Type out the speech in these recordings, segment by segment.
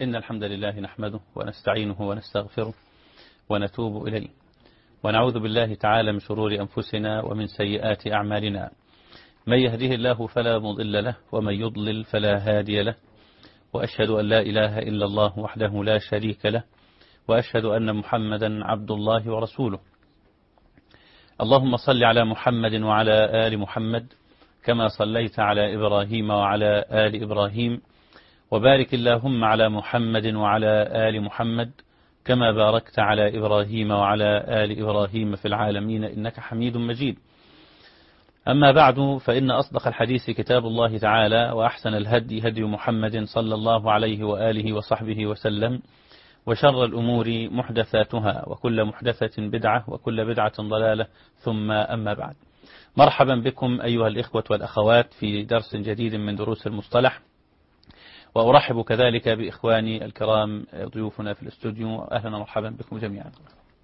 إن الحمد لله نحمده ونستعينه ونستغفره ونتوب إليه ونعوذ بالله تعالى من شرور أنفسنا ومن سيئات أعمالنا. من يهده الله فلا مضل له ومن يضلل فلا هادي له، وأشهد أن لا إله إلا الله وحده لا شريك له، وأشهد أن محمدا عبد الله ورسوله. اللهم صل على محمد وعلى آل محمد كما صليت على إبراهيم وعلى آل إبراهيم، وبارك اللهم على محمد وعلى آل محمد كما باركت على إبراهيم وعلى آل إبراهيم في العالمين إنك حميد مجيد. أما بعد، فإن أصدق الحديث كتاب الله تعالى، وأحسن الهدي هدي محمد صلى الله عليه وآله وصحبه وسلم، وشر الأمور محدثاتها، وكل محدثة بدعة، وكل بدعة ضلالة، ثم أما بعد. مرحبا بكم أيها الإخوة والأخوات في درس جديد من دروس المصطلح، وأرحب كذلك بإخواني الكرام ضيوفنا في الاستوديو. أهلا ومرحبا بكم جميعا.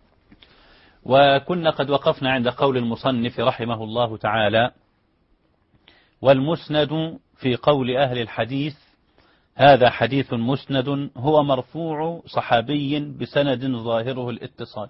وكنا قد وقفنا عند قول المصنف رحمه الله تعالى: والمسند في قول أهل الحديث هذا حديث مسند هو مرفوع صحابي بسند ظاهره الاتصال.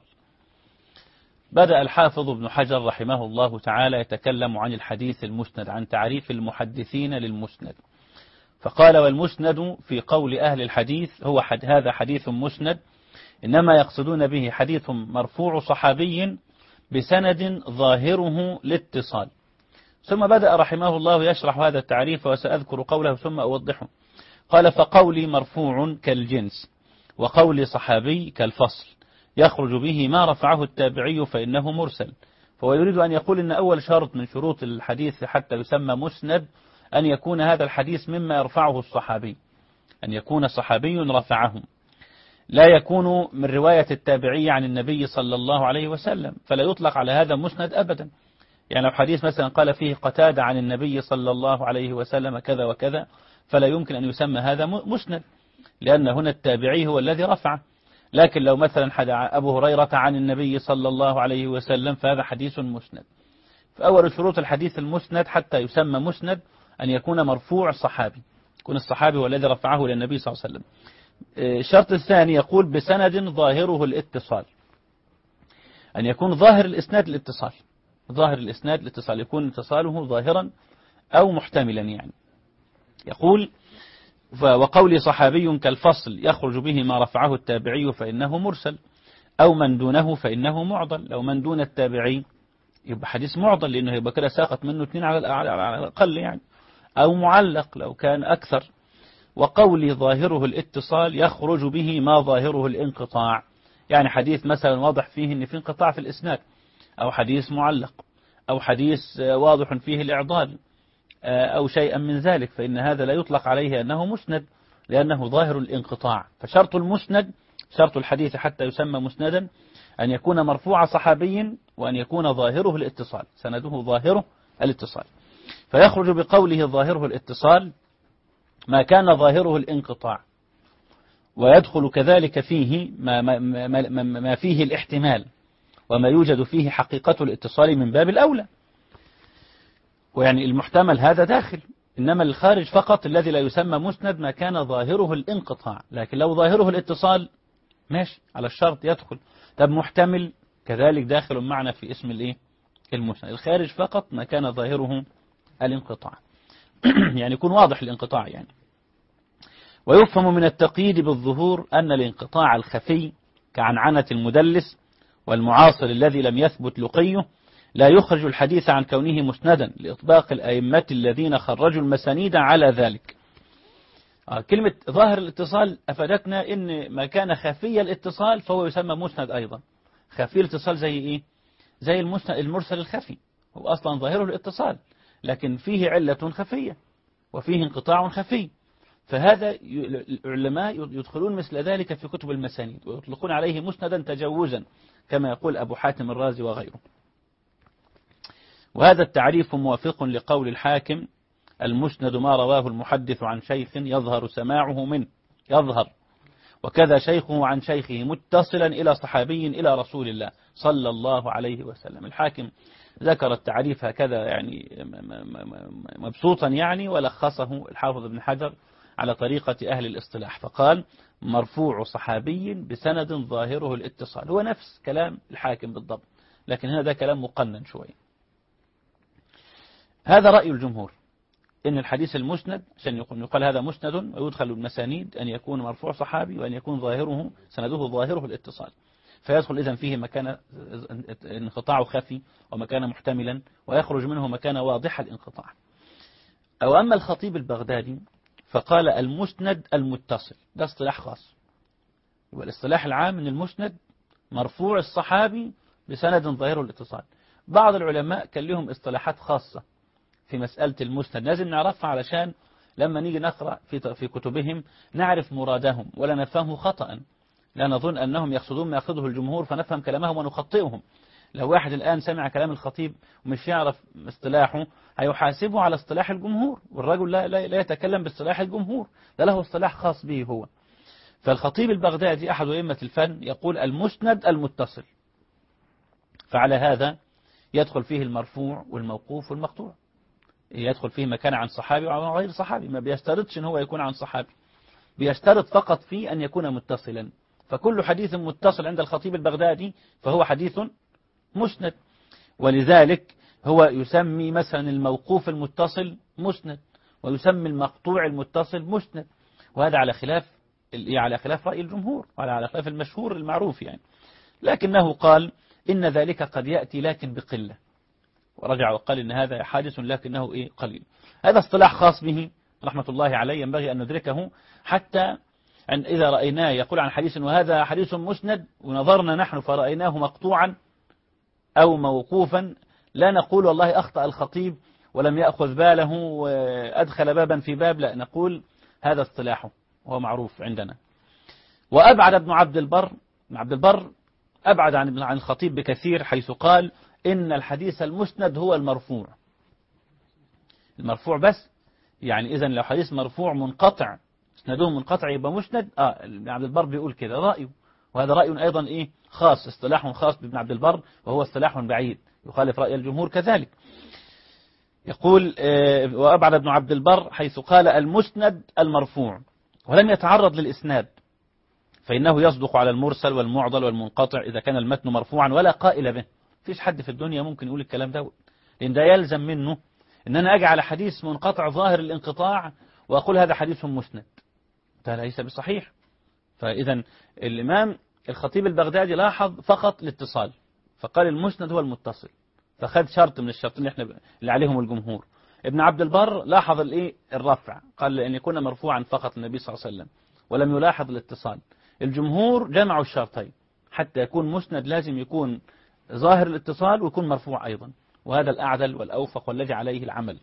بدأ الحافظ ابن حجر رحمه الله تعالى يتكلم عن الحديث المسند، عن تعريف المحدثين للمسند، فقال: والمسند في قول أهل الحديث هو هذا حديث مسند، إنما يقصدون به حديث مرفوع صحابي بسند ظاهره الاتصال. ثم بدأ رحمه الله يشرح هذا التعريف، وسأذكر قوله ثم أوضحه. قال: فقولي مرفوع كالجنس، وقولي صحابي كالفصل، يخرج به ما رفعه التابعي فإنه مرسل. فهو يريد أن يقول إن أول شرط من شروط الحديث حتى يسمى مسند أن يكون هذا الحديث مما يرفعه الصحابي، أن يكون صحابي رفعه، لا يكون من رواية التابعي عن النبي صلى الله عليه وسلم، فلا يطلق على هذا مسند أبدا. يعني لو حديث مثلا قال فيه قتادة عن النبي صلى الله عليه وسلم كذا وكذا، فلا يمكن أن يسمى هذا مسند، لأن هنا التابعي هو الذي رفعه. لكن لو مثلا أبو هريرة عن النبي صلى الله عليه وسلم فهذا حديث مسند. فأول شروط الحديث المسند حتى يسمى مسند أن يكون مرفوع الصحابي، يكون الصحابي هو الذي رفعه للنبي صلى الله عليه وسلم. الشرط الثاني يقول بسند ظاهره الاتصال، أن يكون ظاهر الإسناد الاتصال، ظاهر الإسناد الاتصال، يكون اتصاله ظاهرا أو محتملا. يعني يقول: وقول صحابي كالفصل يخرج به ما رفعه التابعي فإنه مرسل، أو من دونه فإنه معضل. لو من دون التابعي يبقى حديث معضل، لأنه يبقى كده ساقط منه اثنين على الأقل يعني، أو معلق لو كان أكثر. وقول ظاهره الاتصال يخرج به ما ظاهره الانقطاع، يعني حديث مثلا واضح فيه أن في انقطاع في الإسناد، أو حديث معلق، أو حديث واضح فيه الإعضال، أو شيئا من ذلك، فإن هذا لا يطلق عليه أنه مسند، لأنه ظاهر الانقطاع. فشرط المسند، شرط الحديث حتى يسمى مسندا، أن يكون مرفوع صحابي، وأن يكون ظاهره الاتصال، سنده ظاهره الاتصال. فيخرج بقوله ظاهره الاتصال ما كان ظاهره الانقطاع، ويدخل كذلك فيه ما فيه الاحتمال، وما يوجد فيه حقيقة الاتصال من باب الأولى. ويعني المحتمل هذا داخل، إنما الخارج فقط الذي لا يسمى مسند ما كان ظاهره الانقطاع. لكن لو ظاهره الاتصال ماشي على الشرط يدخل. طب محتمل كذلك داخل معنا في اسم المسند. الخارج فقط ما كان ظاهره الانقطاع يعني يكون واضح الانقطاع يعني. ويفهم من التقييد بالظهور أن الانقطاع الخفي كعنعنة المدلس والمعاصر الذي لم يثبت لقيه لا يخرج الحديث عن كونه مسندا، لإطباق الأئمة الذين خرجوا المسانيد على ذلك. كلمة ظاهر الاتصال أفادتنا إن ما كان خفي الاتصال فهو يسمى مسند أيضا. خفي الاتصال زي إيه؟ زي المرسل الخفي، هو أصلا ظاهره الاتصال، لكن فيه علة خفية وفيه انقطاع خفي. فهذا العلماء يدخلون مثل ذلك في كتب المسانيد، ويطلقون عليه مسندا تجوزا كما يقول أبو حاتم الرازي وغيره. وهذا التعريف موافق لقول الحاكم: المسند ما رواه المحدث عن شيخ يظهر سماعه منه، يظهر، وكذا شيخه عن شيخه متصلا إلى صحابي إلى رسول الله صلى الله عليه وسلم. الحاكم ذكر التعريف هكذا يعني مبسوطا يعني، ولخصه الحافظ ابن حجر على طريقة أهل الاصطلاح، فقال مرفوع صحابي بسند ظاهره الاتصال. هو نفس كلام الحاكم بالضبط، لكن هنا ده كلام مقنن شوية. هذا رأي الجمهور، إن الحديث المسند عشان يقال هذا مسند ويدخل المسانيد أن يكون مرفوع صحابي وأن يكون ظاهره سنده ظاهره الاتصال، فيدخل إذن فيه مكان انقطاع خفي ومكان محتملا، ويخرج منه مكان واضح الانقطاع. أو أما الخطيب البغدادي فقال المسند المتصل، ده اصطلاح خاص. والاصطلاح العام من المسند مرفوع الصحابي بسند ظاهره الاتصال. بعض العلماء كان لهم اصطلاحات خاصة في مسألة المسند لازم نعرفها علشان لما نيجي نقرأ في كتبهم نعرف مرادهم ولا نفهمه خطأ، لا نظن أنهم يقصدون ما يقصده الجمهور فنفهم كلامهم ونخطئهم. لو واحد الآن سمع كلام الخطيب ومش يعرف اصطلاحه هيحاسبه على اصطلاح الجمهور، والرجل لا يتكلم باصطلاح الجمهور، ده له اصطلاح خاص به هو. فالخطيب البغدادي أحد أئمة الفن يقول المسند المتصل، فعلى هذا يدخل فيه المرفوع والموقوف والمقطوع، يدخل فيه مكان عن صحابي وعن غير صحابي، ما بيشترطش ان هو يكون عن صحابي، بيشترط فقط فيه أن يكون متصلا. فكل حديث متصل عند الخطيب البغدادي فهو حديث مسند، ولذلك هو يسمي مثلا الموقوف المتصل مسند، ويسمي المقطوع المتصل مسند، وهذا على خلاف رأي الجمهور وعلى خلاف المشهور المعروف يعني. لكنه قال إن ذلك قد يأتي لكن بقلة، ورجع وقال إن هذا حادث لكنه قليل. هذا اصطلاح خاص به رحمة الله عليه، ينبغي أن ندركه حتى أن إذا رأيناه يقول عن حديث وهذا حديث مسند ونظرنا نحن فرأيناه مقطوعا أو موقوفا لا نقول والله أخطأ الخطيب ولم يأخذ باله وأدخل بابا في باب، لا نقول هذا اصطلاحه وهو معروف عندنا. وأبعد ابن عبد البر أبعد عن الخطيب بكثير، حيث قال إن الحديث المسند هو المرفوع بس، يعني إذن لو حديث مرفوع منقطع اسناده منقطع يبقى مسند. ابن عبد البر بيقول كده رأيه، وهذا رأي أيضا خاص، اصطلاح خاص بابن عبد البر وهو اصطلاح بعيد يخالف رأي الجمهور كذلك. يقول وأبعد ابن عبد البر حيث قال المسند المرفوع ولم يتعرض للإسناد، فإنه يصدق على المرسل والمعضل والمنقطع إذا كان المتن مرفوعا ولا قائل به. فيش حد في الدنيا ممكن يقول الكلام ده، لأن ده يلزم منه إن أنا أجي على حديث منقطع ظاهر الانقطاع وأقول هذا حديث مسند، ده ليس بصحيح. فإذا الإمام الخطيب البغدادي لاحظ فقط الاتصال فقال المسند هو المتصل، فخذ شرط من الشرطين اللي عليهم الجمهور. ابن عبد البر لاحظ الرفع، قال أن يكون مرفوعا فقط النبي صلى الله عليه وسلم ولم يلاحظ الاتصال. الجمهور جمعوا الشرطين، حتى يكون مسند لازم يكون ظاهر الاتصال ويكون مرفوع أيضا، وهذا الأعدل والأوفق والذي عليه العمل.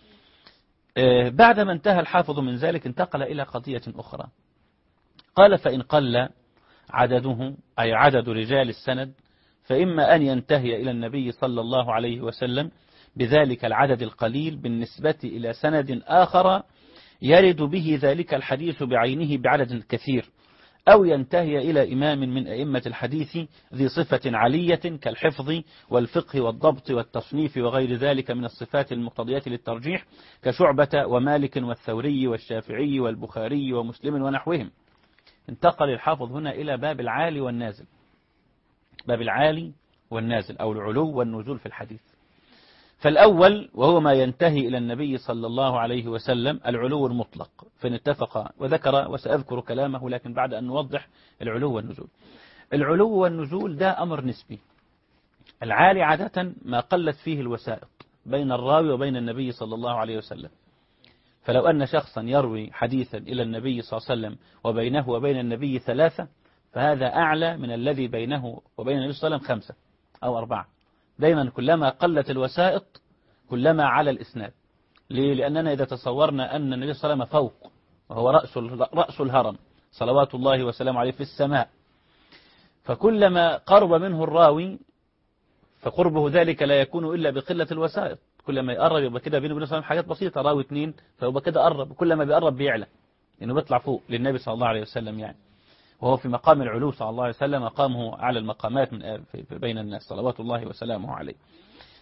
بعدما انتهى الحافظ من ذلك انتقل إلى قضية أخرى، قال فإن قل عدده أي عدد رجال السند فإما أن ينتهي إلى النبي صلى الله عليه وسلم بذلك العدد القليل بالنسبة إلى سند آخر يرد به ذلك الحديث بعينه بعدد كثير، أو ينتهي إلى إمام من أئمة الحديث ذي صفة عالية كالحفظ والفقه والضبط والتصنيف وغير ذلك من الصفات المقتضية للترجيح كشعبة ومالك والثوري والشافعي والبخاري ومسلم ونحوهم. انتقل الحافظ هنا إلى باب العالي والنازل، باب العالي والنازل أو العلو والنزول في الحديث. فالأول وهو ما ينتهي إلى النبي صلى الله عليه وسلم العلو المطلق، فإن اتفق وذكر وسأذكر كلامه لكن بعد أن نوضح العلو والنزول. العلو والنزول ده أمر نسبي. العالي عادة ما قلت فيه الوسائط بين الراوي وبين النبي صلى الله عليه وسلم، فلو أن شخصا يروي حديثا إلى النبي صلى الله عليه وسلم وبينه وبين النبي 3 فهذا أعلى من الذي بينه وبين النبي صلى الله عليه وسلم 5 أو 4. دايما كلما قلت الوسائط كلما على الإسناد. ليه؟ لأننا إذا تصورنا أن النبي صلى الله عليه وسلم فوق وهو رأس الهرم صلوات الله وسلامه عليه في السماء، فكلما قرب منه الراوي فقربه ذلك لا يكون إلا بقلة الوسائط، كلما يقرب يبقى كده بينه وبين صلى الله عليه وسلم حاجات بسيطة، راوي 2 فيبقى كده قرب، كلما بيقرب بيعلى لأنه بيطلع فوق للنبي صلى الله عليه وسلم يعني، وهو في مقام العلو صلى الله عليه وسلم، مقامه أعلى المقامات من بين الناس صلوات الله وسلامه عليه.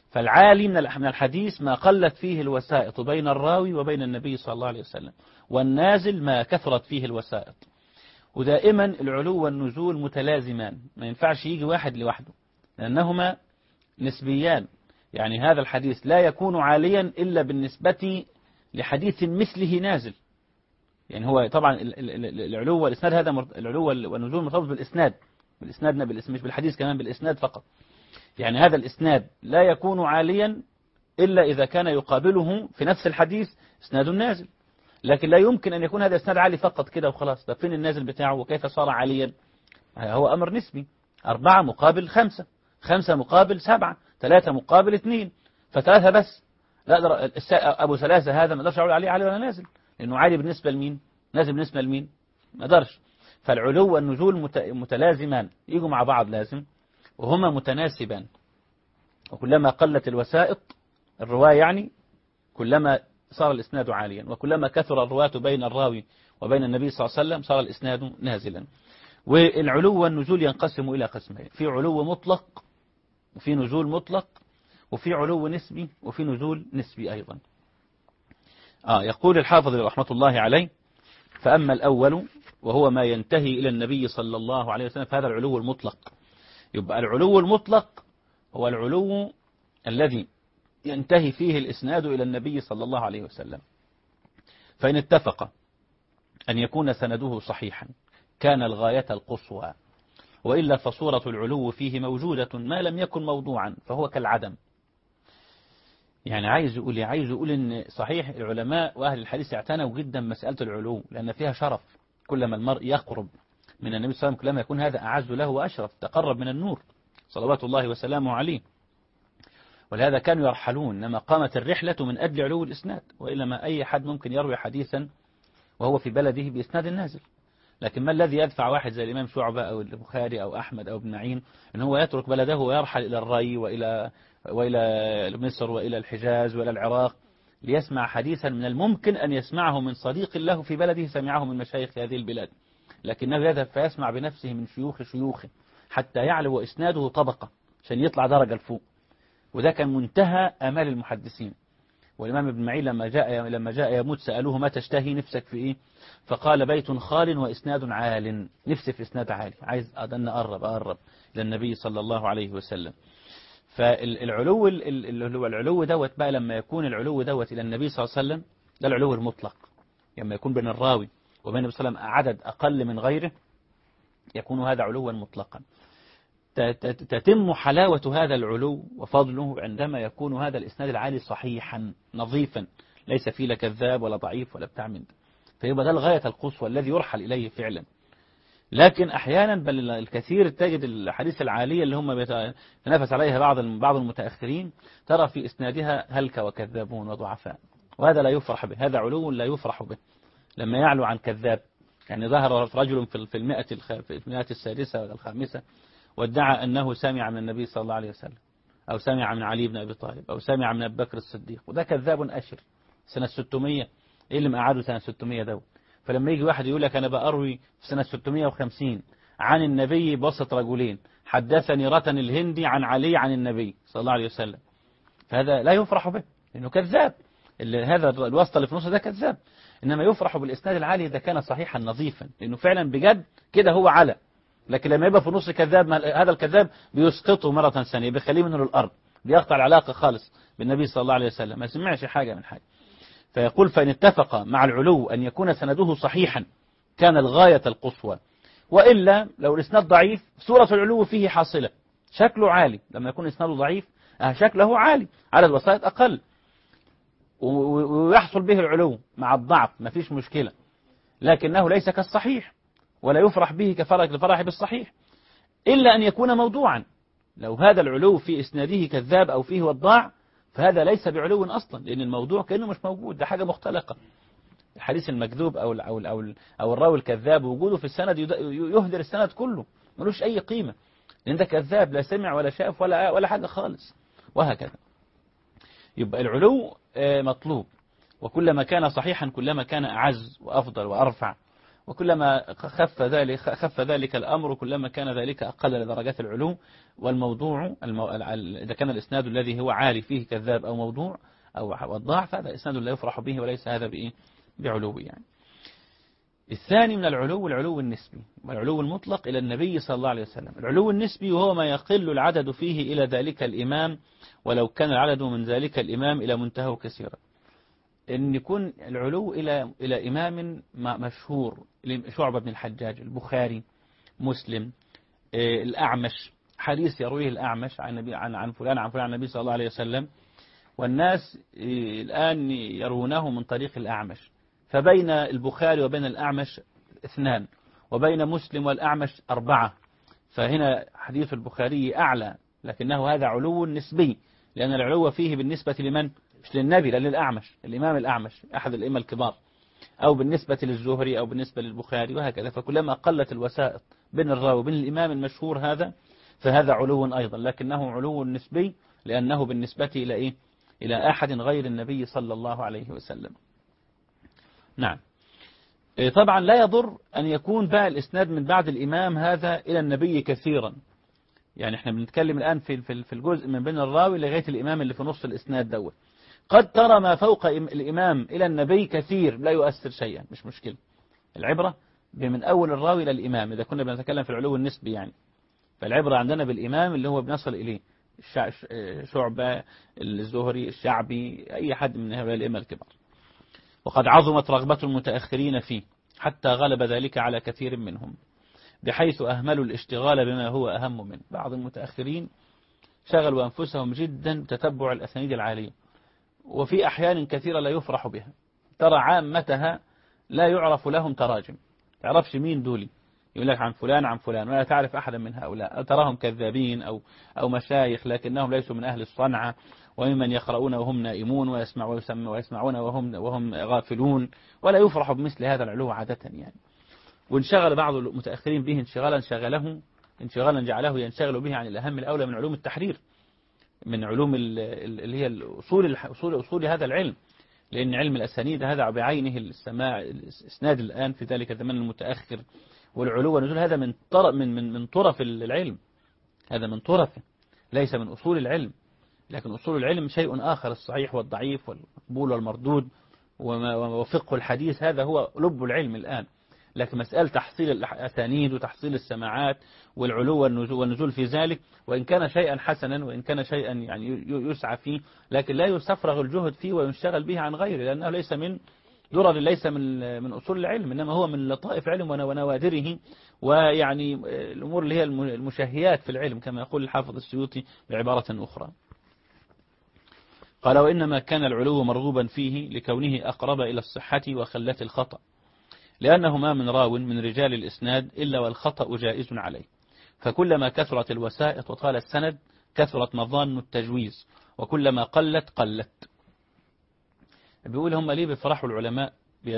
فالعالي من الحديث ما قلت فيه الوسائط بين الراوي وبين النبي صلى الله عليه وسلم، والنازل ما كثرت فيه الوسائط. ودائما العلو والنزول متلازمان، ما ينفعش يجي واحد لوحده، لأنهما نسبيان. يعني هذا الحديث لا يكون عاليا إلا بالنسبة لحديث مثله نازل. يعني هو طبعا العلو والإسناد، هذا العلو والنزول مرتبط بالإسناد، مش بالحديث، كمان بالإسناد فقط. يعني هذا الإسناد لا يكون عاليا إلا إذا كان يقابله في نفس الحديث إسناد نازل، لكن لا يمكن أن يكون هذا إسناد عالي فقط كده وخلاص. طب فين النازل بتاعه وكيف صار عاليا؟ هو أمر نسبي، 4 مقابل 5، 5 مقابل 7، 3 مقابل 2، ف3 بس. لا أبو 3 هذا ما اقدرش أقول عليه عالي ولا نازل، لأنه عالي بالنسبة لمين؟ نازل بالنسبة لمين؟ ما اقدرش. فالعلو والنزول متلازمان، يجوا مع بعض لازم، وهما متناسبان. وكلما قلت الوسائط الرواية يعني كلما صار الإسناد عاليا، وكلما كثر الرواة بين الراوي وبين النبي صلى الله عليه وسلم صار الإسناد نازلا. والعلو والنزول ينقسم إلى قسمين: في علو مطلق، وفي نزول مطلق، وفي علو نسبي، وفي نزول نسبي أيضا. يقول الحافظ رحمة الله عليه: فأما الأول وهو ما ينتهي إلى النبي صلى الله عليه وسلم فهذا العلو المطلق. يبقى العلو المطلق هو العلو الذي ينتهي فيه الإسناد إلى النبي صلى الله عليه وسلم، فإن اتفق أن يكون سنده صحيحا كان الغاية القصوى، وإلا فصورة العلو فيه موجودة ما لم يكن موضوعا فهو كالعدم. يعني عايز يقول إن صحيح العلماء وأهل الحديث اعتنوا جدا مسألة العلو، لأن فيها شرف. كلما المرء يقرب من النبي صلى الله عليه وسلم كلما يكون هذا أعز له وأشرف، تقرب من النور صلوات الله وسلامه عليه. ولهذا كانوا يرحلون، إنما قامت الرحلة من أجل علو الإسناد، وإلا ما أي حد ممكن يروي حديثا وهو في بلده بإسناد النازل. لكن ما الذي يدفع واحد زي الإمام شعبة أو البخاري أو أحمد أو ابن معين أن هو يترك بلده ويرحل إلى الري وإلى مصر وإلى الحجاز وإلى العراق ليسمع حديثا من الممكن أن يسمعه من صديق له في بلده سمعه من مشايخ هذه البلاد، لكنه يذهب فيسمع بنفسه من شيوخه حتى يعلو إسناده طبقة عشان يطلع درجة لفوق. وده كان منتهى آمال المحدثين. والإمام ابن معين لما جاء يموت سألوه: ما تشتهي، نفسك في إيه؟ فقال: بيت خال وإسناد عال. نفسي في إسناد عالي، عايز أن أقرب للنبي صلى الله عليه وسلم. فالعلو اللي هو العلو دوت بقى، لما يكون العلو دوت إلى النبي صلى الله عليه وسلم ده العلو المطلق. لما يكون بين الراوي وبين النبي صلى الله عليه وسلم عدد أقل من غيره يكون هذا علوا مطلقا. تتم حلاوة هذا العلو وفضله عندما يكون هذا الإسناد العالي صحيحا نظيفا، ليس فيه لا كذاب ولا ضعيف ولا بتاع من ده، فيبقى ده الغاية القصوى الذي يرحل إليه فعلا. لكن أحيانا بل الكثير تجد الحديث العالية اللي هم يتنافس عليها بعض المتأخرين ترى في إسنادها هلك وكذابون وضعفاء، وهذا لا يفرح به، هذا علو لا يفرح به. لما يعلو عن كذاب، يعني ظهر رجل في المئة السادسة ولا الخامسة وادعى أنه سمع من النبي صلى الله عليه وسلم، أو سمع من علي بن أبي طالب، أو سمع من أبي بكر الصديق، وده كذاب أشر. سنة 600 إيه اللي مقعده سنة 600 دول؟ فلما يجي واحد يقول لك أنا بأروي في سنة 650 عن النبي بوسط رجلين، حدثني رتن الهندي عن علي عن النبي صلى الله عليه وسلم، فهذا لا يفرح به لأنه كذاب. هذا الواسطة اللي في نصه ده كذاب. إنما يفرح بالإسناد العالي إذا كان صحيحا نظيفا، لأنه فعلا بجد كده هو على. لكن لما يبقى في النص كذاب، هذا الكذاب بيسقطه مرة ثانية، بيخليه منه للأرض، بيقطع العلاقة خالص بالنبي صلى الله عليه وسلم، ما سمعش حاجة من حاجة. فيقول: فإن اتفق مع العلو أن يكون سنده صحيحا كان الغاية القصوى، وإلا لو الإسناد ضعيف صورة العلو فيه حاصلة، شكله عالي. لما يكون إسناده ضعيف شكله عالي، عدد وسائط أقل، ويحصل به العلو مع الضعف، ما فيش مشكلة، لكنه ليس كالصحيح ولا يفرح به كفرح بالصحيح، إلا أن يكون موضوعا. لو هذا العلو في إسناده كذاب أو فيه وضاع فهذا ليس بعلو أصلا، لأن الموضوع كأنه مش موجود، ده حاجة مختلقة. الحديث المكذوب أو الراوي الكذاب وجوده في السند يهدر السند كله، ملوش أي قيمة، لأن ده كذاب لا سمع ولا شاف ولا حاجة خالص، وهكذا. يبقى العلو مطلوب، وكلما كان صحيحا كلما كان أعز وأفضل وأرفع. وكلما خف ذلك الأمر كلما كان ذلك أقل لدرجات العلو. والموضوع إذا كان الإسناد الذي هو عالي فيه كذاب أو موضوع أو الضعف، هذا إسناد لا يفرح به، وليس هذا بعلو يعني. الثاني من العلو النسبي، والعلو المطلق إلى النبي صلى الله عليه وسلم. العلو النسبي وهو ما يقل العدد فيه إلى ذلك الإمام، ولو كان العدد من ذلك الإمام إلى منتهى كثيرا. أن يكون العلو إلى إمام مشهور، شعبة بن الحجاج، البخاري، مسلم، الأعمش، حديث يرويه الأعمش عن فلان عن النبي صلى الله عليه وسلم، والناس الآن يرونه من طريق الأعمش، فبين البخاري وبين الأعمش 2، وبين مسلم والأعمش 4. فهنا حديث البخاري أعلى، لكنه هذا علو نسبي، لأن العلو فيه بالنسبة لمن؟ مش للنبي، لا للأعمش، الإمام الأعمش أحد الأئمة الكبار، أو بالنسبة للزهري أو بالنسبة للبخاري وهكذا. فكلما قلت الوسائط بين الراوي وبين الإمام المشهور هذا، فهذا علو أيضا، لكنه علو نسبي، لأنه بالنسبة إلى إيه؟ إلى أحد غير النبي صلى الله عليه وسلم. نعم. طبعا لا يضر أن يكون بقى الإسناد من بعد الإمام هذا إلى النبي كثيرا. يعني احنا بنتكلم الآن في الجزء من بين الراوي لغاية الإمام اللي في نص الإسناد دوت. قد ترى ما فوق الإمام إلى النبي كثير لا يؤثر شيئا، مش مشكلة. العبرة من أول الراوي إلى الإمام، إذا كنا بنتكلم في العلو النسبي يعني. فالعبرة عندنا بالإمام اللي هو بنصل إليه، شعبة، الزهري، الشعبي، أي حد من هؤلاء الأئمة الكبار. وقد عظمت رغبة المتأخرين فيه حتى غلب ذلك على كثير منهم، بحيث أهملوا الاشتغال بما هو أهم منه. بعض المتأخرين شغلوا أنفسهم جدا تتبع الأسانيد العالية، وفي أحيان كثيرة لا يفرح بها. ترى عامتها لا يعرف لهم تراجم، تعرفش مين دولي، يقول لك عن فلان عن فلان، ولا تعرف أحدا من هؤلاء. تراهم كذابين أو مشايخ، لكنهم ليسوا من أهل الصنعة، وممن يقرؤون وهم نائمون ويسمعون وهم غافلون، ولا يفرح بمثل هذا العلو عادة يعني. وانشغل بعض المتأخرين به انشغالا جعله ينشغل به عن الأهم الأولى من علوم التحرير، من علوم اللي هي أصول هذا العلم. لأن علم الأسانيد هذا بعينه الإسناد الآن في ذلك الزمن المتأخر، والعلو والنزول هذا من طرف العلم، هذا من طرفه، ليس من أصول العلم. لكن أصول العلم شيء آخر، الصحيح والضعيف والمقبول والمردود وفقه الحديث، هذا هو لب العلم الآن. لكن مسألة تحصيل الأسانيد وتحصيل السماعات والعلو والنزول في ذلك، وإن كان شيئا حسنا وإن كان شيئا يعني يسعى فيه، لكن لا يستفرغ الجهد فيه وينشغل به عن غيره، لأنه ليس من درر، ليس من أصول العلم، إنما هو من لطائف علم ونوادره، ويعني الأمور اللي هي المشهيات في العلم، كما يقول الحافظ السيوطي بعبارة أخرى. قال: وإنما كان العلو مرغوبا فيه لكونه أقرب إلى الصحة وخلة الخطأ، لأنه ما من راو من رجال الإسناد إلا والخطأ جائز عليه، فكلما كثرت الوسائط وطال السند كثرت مظان التجويز، وكلما قلت. بيقول هم ليه بيفرحوا العلماء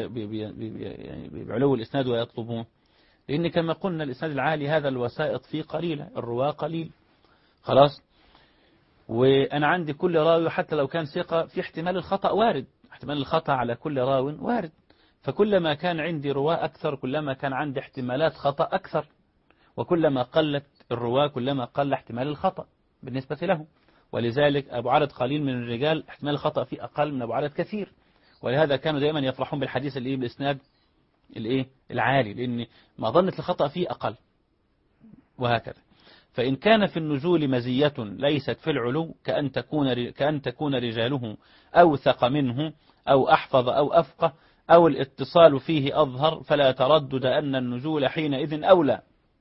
بعلو الإسناد ويطلبون؟ لأن كما قلنا الإسناد العالي هذا الوسائط فيه قليلة، الرواة قليل، خلاص. وأنا عندي كل راوي حتى لو كان ثقة في احتمال الخطأ وارد، احتمال الخطأ على كل راو وارد. فكلما كان عندي رواة أكثر كلما كان عندي احتمالات خطأ أكثر، وكلما قلت الرواة كلما قل احتمال الخطأ بالنسبة له. ولذلك أبو عدد قليل من الرجال احتمال الخطأ فيه أقل من أبو عدد كثير، ولهذا كانوا دائما يفرحون بالحديث اللي بالإسناد العالي، لأن مظنة الخطأ فيه أقل، وهكذا. فإن كان في النزول مزية ليست في العلو، كأن تكون رجاله أوثق منه أو أحفظ أو أفقه أو الاتصال فيه أظهر، فلا تردد أن النزول حينئذ أولى.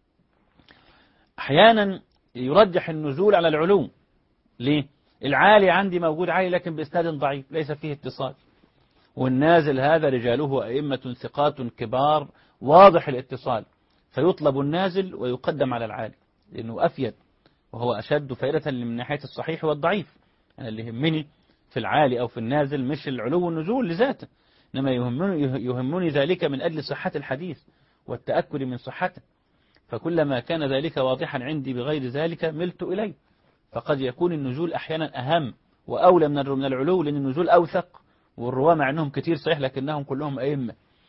أحيانا يرجح النزول على العلو. ليه؟ العالي عندي موجود عالي لكن بإسناد ضعيف ليس فيه اتصال، والنازل هذا رجاله أئمة ثقات كبار واضح الاتصال، فيطلب النازل ويقدم على العالي لأنه أفيد وهو أشد فائدة من ناحية الصحيح والضعيف. أنا اللي يهمني في العالي أو في النازل مش العلو والنزول لذاته، إنما يهمني ذلك من أجل صحة الحديث والتأكد من صحته. فكلما كان ذلك واضحا عندي بغير ذلك ملت إليه. فقد يكون النزول أحيانا أهم وأولى من العلو، لأن النزول أوثق والرواة مع أنهم كتير صحيح لكنهم كلهم أئمة،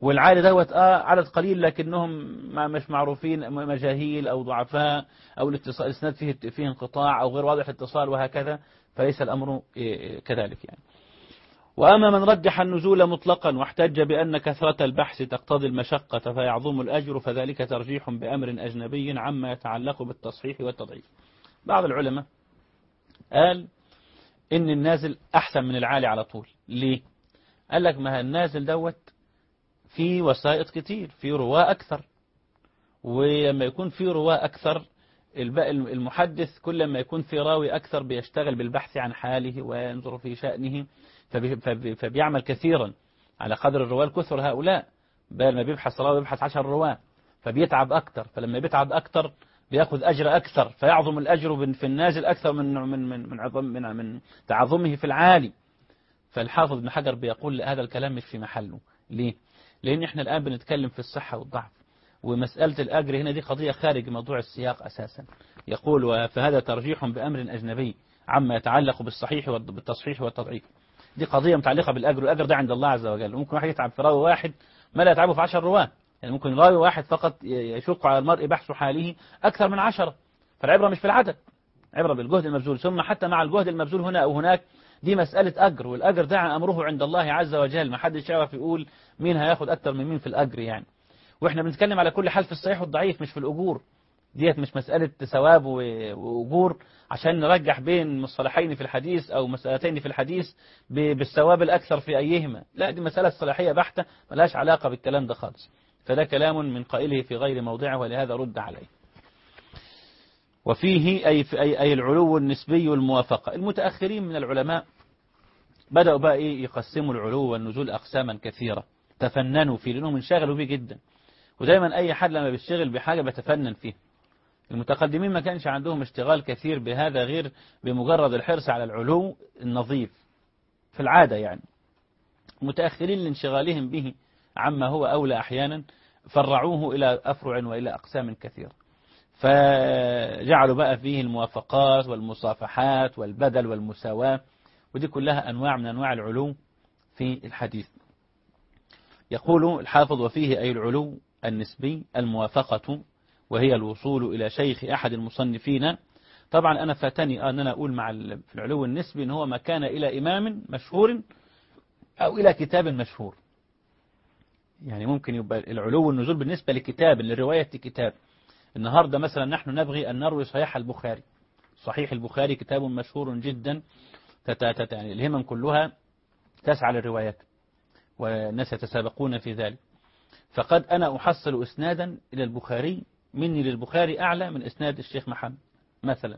والعالي دوت عدد قليل لكنهم مش معروفين، مجاهيل أو ضعفاء أو الإسناد فيه انقطاع أو غير واضح الاتصال وهكذا، فليس الأمر كذلك يعني. وأما من رجح النزول مطلقا واحتج بأن كثرة البحث تقتضي المشقة فيعظم الأجر، فذلك ترجيح بأمر أجنبي عما يتعلق بالتصحيح والتضعيف. بعض العلماء قال إن النازل أحسن من العالي على طول. ليه؟ قال لك ما النازل دوت في وسائط كتير، في رواة أكثر، ولما يكون في رواة أكثر المحدث كل ما يكون في راوي أكثر بيشتغل بالبحث عن حاله وينظر في شأنه، فبيعمل كثيرا على قدر الرواة الكثر هؤلاء، بل ما بيبحث راوي يبحث 10 رواة، فبيتعب أكثر، فلما بيتعب أكثر بيأخذ أجر أكثر، فيعظم الأجر في النازل أكثر من تعظمه في العالي. فالحافظ ابن حجر بيقول هذا الكلام مش في محله. ليه؟ لأن احنا الآن بنتكلم في الصحة والضعف، ومسألة الأجر هنا دي قضية خارج موضوع السياق أساسا. يقول فهذا ترجيح بأمر أجنبي عما يتعلق بالتصحيح والتضعيف. دي قضية متعلقة بالأجر، والأجر ده عند الله عز وجل. ممكن واحد يتعب في راوي واحد ما لا يتعبه في 10 رواه، يعني ممكن راوي واحد فقط يشق على المرء بحث حاله أكثر من 10. فالعبرة مش في العدد، عبرة بالجهد المبذول. ثم حتى مع الجهد المبذول هنا أو هناك دي مسألة أجر، والأجر ده أمره عند الله عز وجل، ما حدش يعرف يقول مين هياخد أكثر من مين في الأجر يعني. وإحنا بنتكلم على كل حال في الصحيح والضعيف مش في الأجور. ديت مش مسألة ثواب وأجور عشان نرجح بين مصطلحين في الحديث أو مسألتين في الحديث بالثواب الأكثر في أيهما، لا، دي مسألة صلاحية بحتة ملهاش علاقة بالكلام ده خالص. فده كلام من قائله في غير موضعه، ولهذا رد عليه. وفيه أي العلو النسبي والموافقة. المتأخرين من العلماء بدأوا بقى يقسموا العلو والنزول أقساما كثيرة، تفننوا فيه لأنهم انشغلوا به جدا، ودايما أي حد لما بيشتغل بحاجة بيتفنن فيه. المتقدمين ما كانش عندهم اشتغال كثير بهذا غير بمجرد الحرص على العلو النظيف في العادة يعني. المتأخرين لانشغالهم به عما هو أولى أحيانا فرعوه إلى أفرع وإلى أقسام كثيرة، فجعلوا بقى فيه الموافقات والمصافحات والبدل والمساواة، ودي كلها أنواع من أنواع العلو في الحديث. يقول الحافظ وفيه أي العلو النسبي الموافقة، وهي الوصول إلى شيخ أحد المصنفين. طبعا أنا فاتني أن أنا أقول في العلو النسبي إن هو ما كان إلى إمام مشهور أو إلى كتاب مشهور. يعني ممكن يبقى العلو والنزول بالنسبة لكتاب، لرواية كتاب. النهاردة مثلا نحن نبغي أن نروي صحيح البخاري. صحيح البخاري كتاب مشهور جدا، يعني الهمم كلها تسعى للروايات والناس يتسابقون في ذلك. فقد أنا أحصل إسنادا إلى البخاري مني للبخاري أعلى من إسناد الشيخ محمد مثلا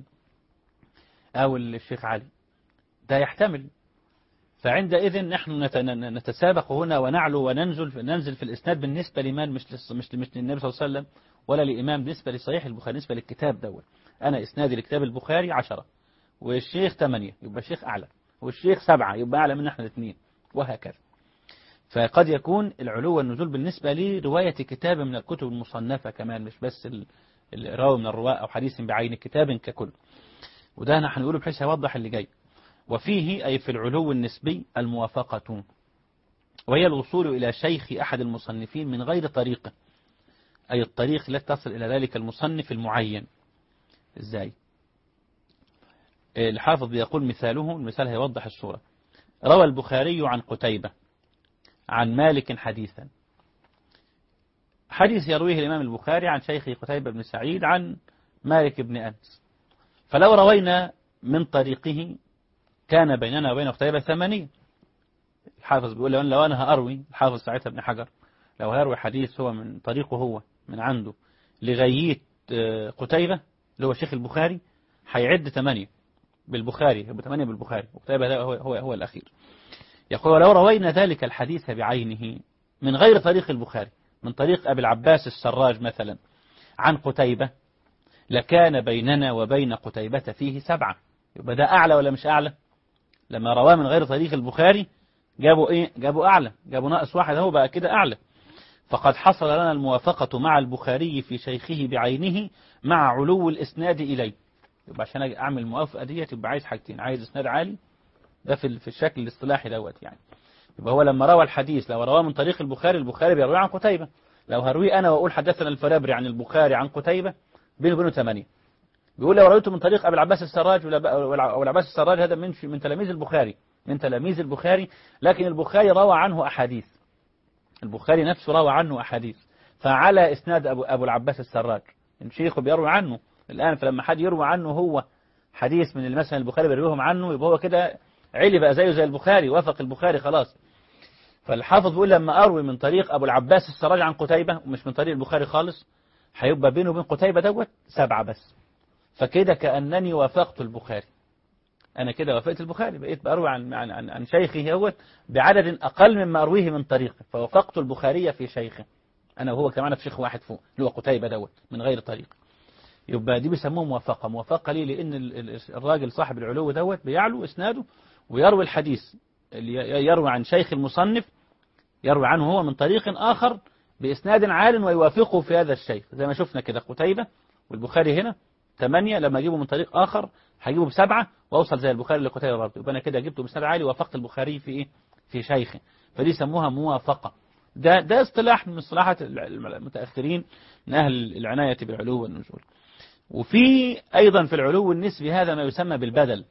أو الشيخ علي، ده يحتمل. فعندئذ نحن نتسابق هنا ونعلو وننزل في الإسناد بالنسبة لمن مش للنبي صلى الله عليه وسلم ولا لإمام، بالنسبة لصحيح البخاري، بالنسبة للكتاب دوت. أنا إسنادي لكتاب البخاري 10 والشيخ 8 يبقى الشيخ أعلى، والشيخ 7 يبقى أعلى من احنا الاثنين، وهكذا. فقد يكون العلو والنزول بالنسبة لرواية كتاب من الكتب المصنفة كمان، مش بس الراوي من الرواة أو حديث بعين كتاب ككل. وده نحن نقوله بحيث يوضح اللي جاي. وفيه أي في العلو النسبي الموافقة، وهي الوصول إلى شيخ أحد المصنفين من غير طريقه، أي الطريق التي تصل إلى ذلك المصنف المعين. إزاي؟ الحافظ بيقول مثاله، المثال هيوضح الصورة. روى البخاري عن قتيبة عن مالك حديثا، حديث يرويه الإمام البخاري عن شيخ قتيبة بن سعيد عن مالك بن أنس. فلو روينا من طريقه كان بيننا وبين قتيبة 8. الحافظ بيقول لو أنا هأروي، الحافظ ساعتها ابن حجر، لو هيروي حديث هو من طريقه هو من عنده لغاية قتيبة اللي هو شيخ البخاري، هيعد 8 بالبخاري، يبقى 8 بالبخاري، وقتيبة ده هو الأخير. يقول ولو روينا ذلك الحديث بعينه من غير طريق البخاري، من طريق أبي العباس السراج مثلا عن قتيبة، لكان بيننا وبين قتيبة فيه 7. يبقى ده أعلى ولا مش أعلى؟ لما رواه من غير طريق البخاري جابوا إيه؟ جابوا أعلى، جابوا ناقص 1 هو بقى كده أعلى. فقد حصل لنا الموافقة مع البخاري في شيخه بعينه مع علو الإسناد إليه. يبقى عشان أعمل الموافقة دي تبقى عايز حاجتين، عايز إسناد عالي، ده في الشكل الاصطلاحي دوت يعني. يبقى هو لما روى الحديث لو رواه من طريق البخاري، البخاري بيروي عن قتيبة. لو هرويه أنا وأقول حدثنا الفرابري عن البخاري عن قتيبة، بينه وبينه 8. بيقول لو رويته من طريق أبي العباس السراج، أو العباس السراج هذا من تلاميذ البخاري، من تلاميذ البخاري، لكن البخاري روى عنه أحاديث، البخاري نفسه روى عنه أحاديث، فعلى إسناد أبو العباس السراج إن شيخه بيروي عنه الآن. فلما حد يروي عنه هو حديث من مثلا البخاري بيرويهم عنه، يبقى هو كده علي بقى زيه زي البخاري، وافق البخاري خلاص. فالحافظ بيقول لما أروي من طريق أبو العباس السراج عن قتيبة ومش من طريق البخاري خالص، هيبقى بينه وبين قتيبة دوت 7 بس. فكده كأنني وافقت البخاري، أنا كده وافقت البخاري، بقيت بأروي عن شيخه هو بعدد أقل مما أرويه من طريقه، فوافقت البخاري في شيخه، أنا وهو كمان في شيخ واحد فوق اللي هو قتيبة دوت من غير طريق. يبقى دي بيسموه موافقة. موافقة ليه؟ لأن الراجل صاحب العلو دوت بيعلو إسناده ويروي الحديث اللي يروي عن شيخ المصنف، يروي عنه هو من طريق آخر بإسناد عال ويوافقه في هذا الشيخ، زي ما شفنا كده قتيبة والبخاري هنا 8، لما أجيبه من طريق آخر هجيبه ب7 وأوصل زي البخاري لقتيبة برضه، يبقى أنا كده جبته بإسناد عالي ووافقت البخاري في إيه؟ في شيخه. فدي سموها موافقة. ده اصطلاح من اصطلاحات المتأخرين من أهل العناية بالعلو والنزول. وفي أيضا في العلو النسبي هذا ما يسمى بالبدل.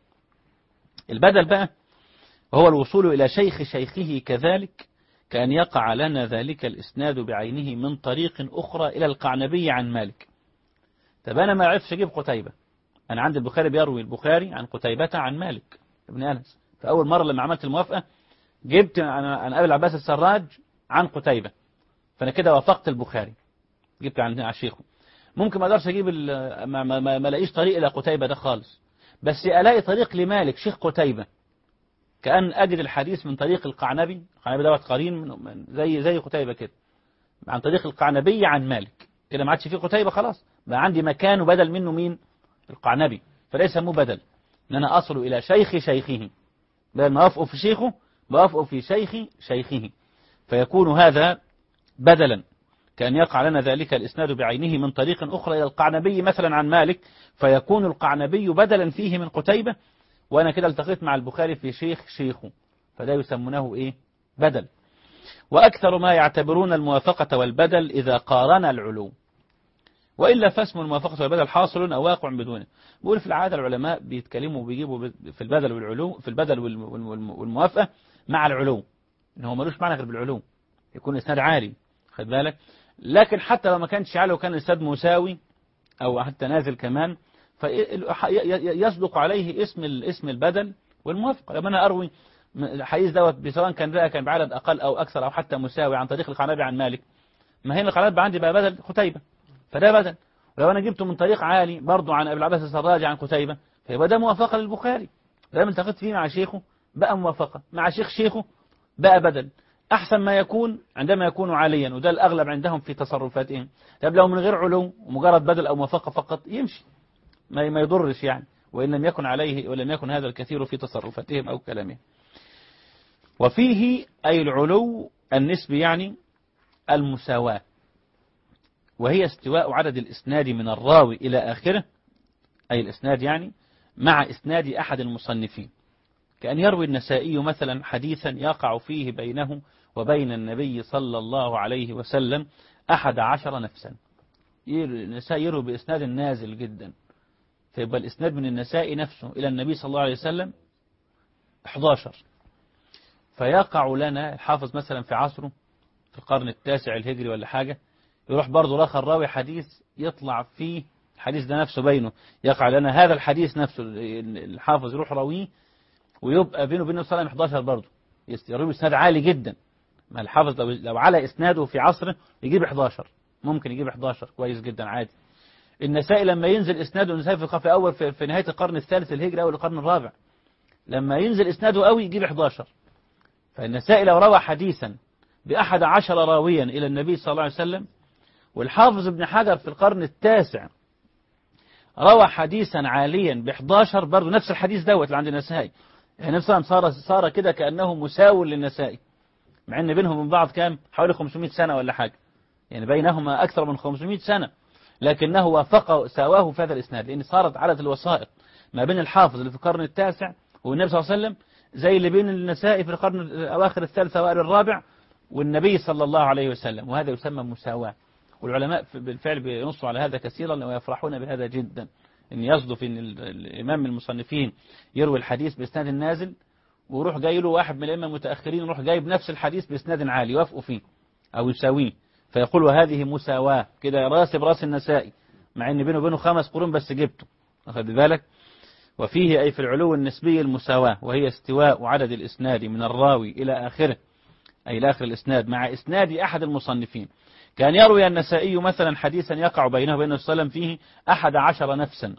البدل بقى وهو الوصول إلى شيخ شيخه كذلك، كأن يقع لنا ذلك الإسناد بعينه من طريق أخرى إلى القعنبي عن مالك. طب أنا ما عرفش أجيب قتيبة، أنا عند البخاري بيروي البخاري عن قتيبة عن مالك ابن أنس، فأول مرة لما عملت الموافقة جبت عن أبي العباس السراج عن قتيبة، فأنا كده وافقت البخاري، جبت عن شيخه. ممكن ما اقدرش اجيب ما الاقيش طريق الى قتيبة ده خالص، بس الاقي طريق لمالك شيخ قتيبة، كأن اجد الحديث من طريق القعنبي دوت قرين زي قتيبة كده، عن طريق القعنبي عن مالك، كده ما عادش فيه قتيبة خلاص، بقى عندي مكان وبدل منه مين؟ القعنبي. فليس مو بدل ان انا اصل الى شيخ شيخه، بدل ما اوافقه في شيخه بوافقه في شيخ شيخه، فيكون هذا بدلا، كأن يقع لنا ذلك الإسناد بعينه من طريق أخرى إلى القعنبي مثلا عن مالك، فيكون القعنبي بدلا فيه من قتيبة، وأنا كده التقيت مع البخاري في شيخه، فده يسمونه إيه؟ بدل. وأكثر ما يعتبرون الموافقة والبدل إذا قارن العلو، وإلا فاسم الموافقة والبدل حاصل أو واقع بدونه. بقول في العادة العلماء بيتكلموا وبيجيبوا في البدل والعلو، في البدل والموافقة مع العلو، إن هو ملوش معنى غير بالعلو، يكون إسناد عالي، خد بالك. لكن حتى لو ما كانش عالي وكان الإسناد مساوي أو حتى نازل كمان، فيصدق عليه اسم البدل والموافقة. لما أنا أروي الحديث دوت سواء كان بعدد أقل أو أكثر أو حتى مساوي عن طريق القعنبي عن مالك، ما هي القعنبي عندي بقى بدل قتيبة، فده بدل. ولو أنا جبته من طريق عالي برضه عن أبي العباس السراج عن قتيبة، فيبقى ده موافقة للبخاري، لما التقيت فيه مع شيخه بقى موافقة، مع شيخه بقى بدل. أحسن ما يكون عندما يكون عاليا، وده الأغلب عندهم في تصرفاتهم. طب لو من غير علو ومجرد بدل أو موافقة فقط يمشي، ما يضرش يعني، وإن لم يكن عليه ولم يكن هذا الكثير في تصرفاتهم أو كلامهم. وفيه أي العلو النسبي يعني المساواة، وهي استواء عدد الإسناد من الراوي إلى آخره، أي الإسناد يعني مع إسناد أحد المصنفين، كأن يروي النسائي مثلا حديثا يقع فيه بينه وبين النبي صلى الله عليه وسلم 11 نفسا، النسائي يروي بإسناد نازل جدا، فيبقى الإسناد من النسائي نفسه إلى النبي صلى الله عليه وسلم 11. فيقع لنا الحافظ مثلا في عصره في القرن التاسع الهجري ولا حاجة، يروح برضه رخى الراوي حديث يطلع فيه الحديث ده نفسه بينه، يقع لنا هذا الحديث نفسه الحافظ يروح راويه ويبقى بينه وبين الصلاة 11 برضه، يروي إسناد عالي جدا. ما الحافظ لو على إسناده في عصره يجيب 11، ممكن يجيب 11 كويس جدا عادي. النسائي لما ينزل إسناده، النسائي في أول في نهاية القرن الثالث الهجري أو القرن الرابع، لما ينزل إسناده قوي يجيب 11. فالنسائي لو روى حديثا ب11 راويا إلى النبي صلى الله عليه وسلم، والحافظ ابن حجر في القرن التاسع روى حديثا عاليا ب11 برضه نفس الحديث دوت اللي عند النسائي، يعني نفسه صار كده كأنه مساو للنسائي، مع ان بينهم من بعض كام حوالي 500 سنة ولا حاجة، يعني بينهما أكثر من 500 سنة، لكنه وافق سواه في هذا الإسناد، لأن صارت عدد الوسائط ما بين الحافظ اللي في القرن التاسع والنبي صلى الله عليه وسلم زي اللي بين النسائي في القرن أواخر الثالث أوائل الرابع والنبي صلى الله عليه وسلم، وهذا يسمى مساواة. والعلماء بالفعل بينصوا على هذا كثيرا ويفرحون بهذا جدا، إن يصدف إن الإمام من المصنفين يروي الحديث بإسناد نازل، ويروح جاي له واحد من الأئمة المتأخرين يروح جايب نفس الحديث بإسناد عالي يوافقوا فيه أو يساويه، فيقول وهذه مساواة كده راس براس النسائي، مع إن بينه وبينه 5 قرون بس جبته، أخذ بالك. وفيه أي في العلو النسبي المساواة، وهي استواء عدد الإسناد من الراوي إلى آخره، أي إلى آخر الإسناد مع إسناد أحد المصنفين. كان يروي النسائي مثلا حديثا يقع بينه وبين السلام فيه 11 نفسا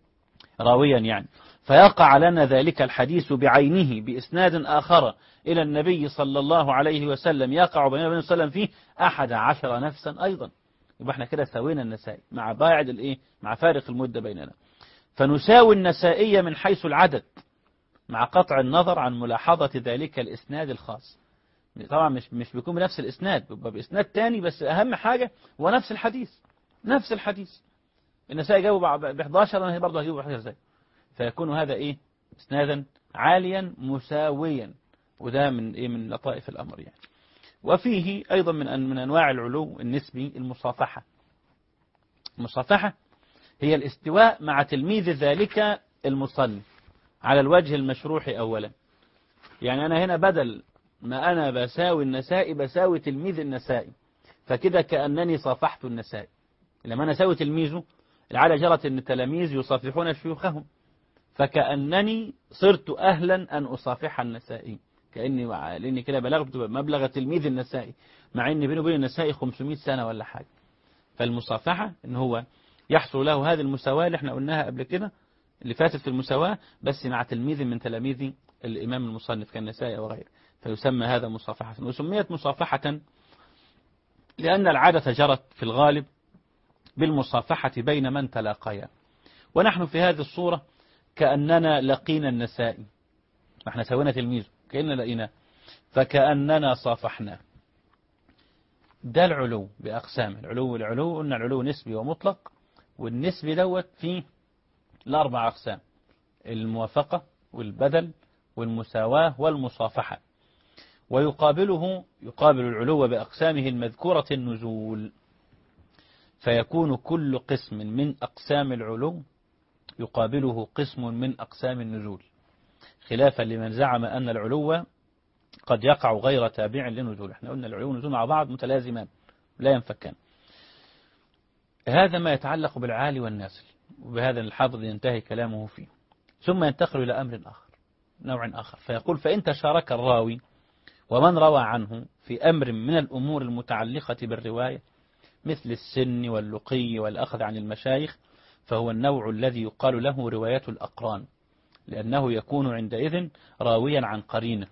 راويا يعني، فيقع لنا ذلك الحديث بعينه بإسناد آخر إلى النبي صلى الله عليه وسلم يقع بينه وبين السلام فيه 11 نفسا أيضا. يبقى احنا كده سوينا النسائي مع باعد الإيه، مع فارق المدة بيننا، فنساوي النسائية من حيث العدد مع قطع النظر عن ملاحظة ذلك الإسناد الخاص. طبعا مش بيكون بنفس الإسناد، بيبقى بإسناد تاني، بس أهم حاجة هو نفس الحديث. نفس الحديث النسائي جابوا ب 11، أنا برضه هجيبه ب 11 زي، فيكون هذا إيه، إسنادا عاليا مساويا، وده من إيه، من لطائف الأمر يعني. وفيه أيضا من أنواع العلو النسبي المصافحة. المصافحة هي الاستواء مع تلميذ ذلك المصنف على الوجه المشروح أولا. يعني أنا هنا بدل ما أنا بساوي النسائي بساوي تلميذ النسائي، فكده كأنني صافحت النسائي. لما أنا ساوي تلميذه، العادة جرت أن التلاميذ يصافحون شيوخهم، فكأنني صرت أهلا أن أصافح النسائي، لأني كده بلغت مبلغ تلميذ النسائي، مع أن بينه وبين النسائي 500 سنة ولا حاجة. فالمصافحة إن هو يحصل له هذه المساواة اللي احنا قلناها قبل كده، اللي فاتت في المساواة، بس مع تلميذ من تلاميذ الإمام المصنف كالنسائي وغيره، فيسمى هذا مصافحة. وسميت مصافحة لأن العادة جرت في الغالب بالمصافحة بين من تلاقيا، ونحن في هذه الصورة كأننا لقينا النسائي، احنا سوينا تلميذه كأننا لقيناه، فكأننا صافحناه. ده العلو بأقسام. العلو قلنا العلو نسبي ومطلق، والنسبي دوت فيه الأربع أقسام: الموافقة والبدل والمساواة والمصافحة. ويقابل العلو بأقسامه المذكورة النزول، فيكون كل قسم من أقسام العلو يقابله قسم من أقسام النزول، خلافا لمن زعم أن العلو قد يقع غير تابع لنزول. احنا قلنا العلو والنزول مع بعض متلازمان لا ينفكان. هذا ما يتعلق بالعالي والنازل، وبهذا الحافظ ينتهي كلامه فيه، ثم ينتقل إلى أمر آخر، نوع آخر، فيقول: فإن تشارك الراوي ومن روى عنه في أمر من الأمور المتعلقة بالرواية مثل السن واللقي والأخذ عن المشايخ، فهو النوع الذي يقال له رواية الأقران، لأنه يكون عندئذ راويا عن قرينه.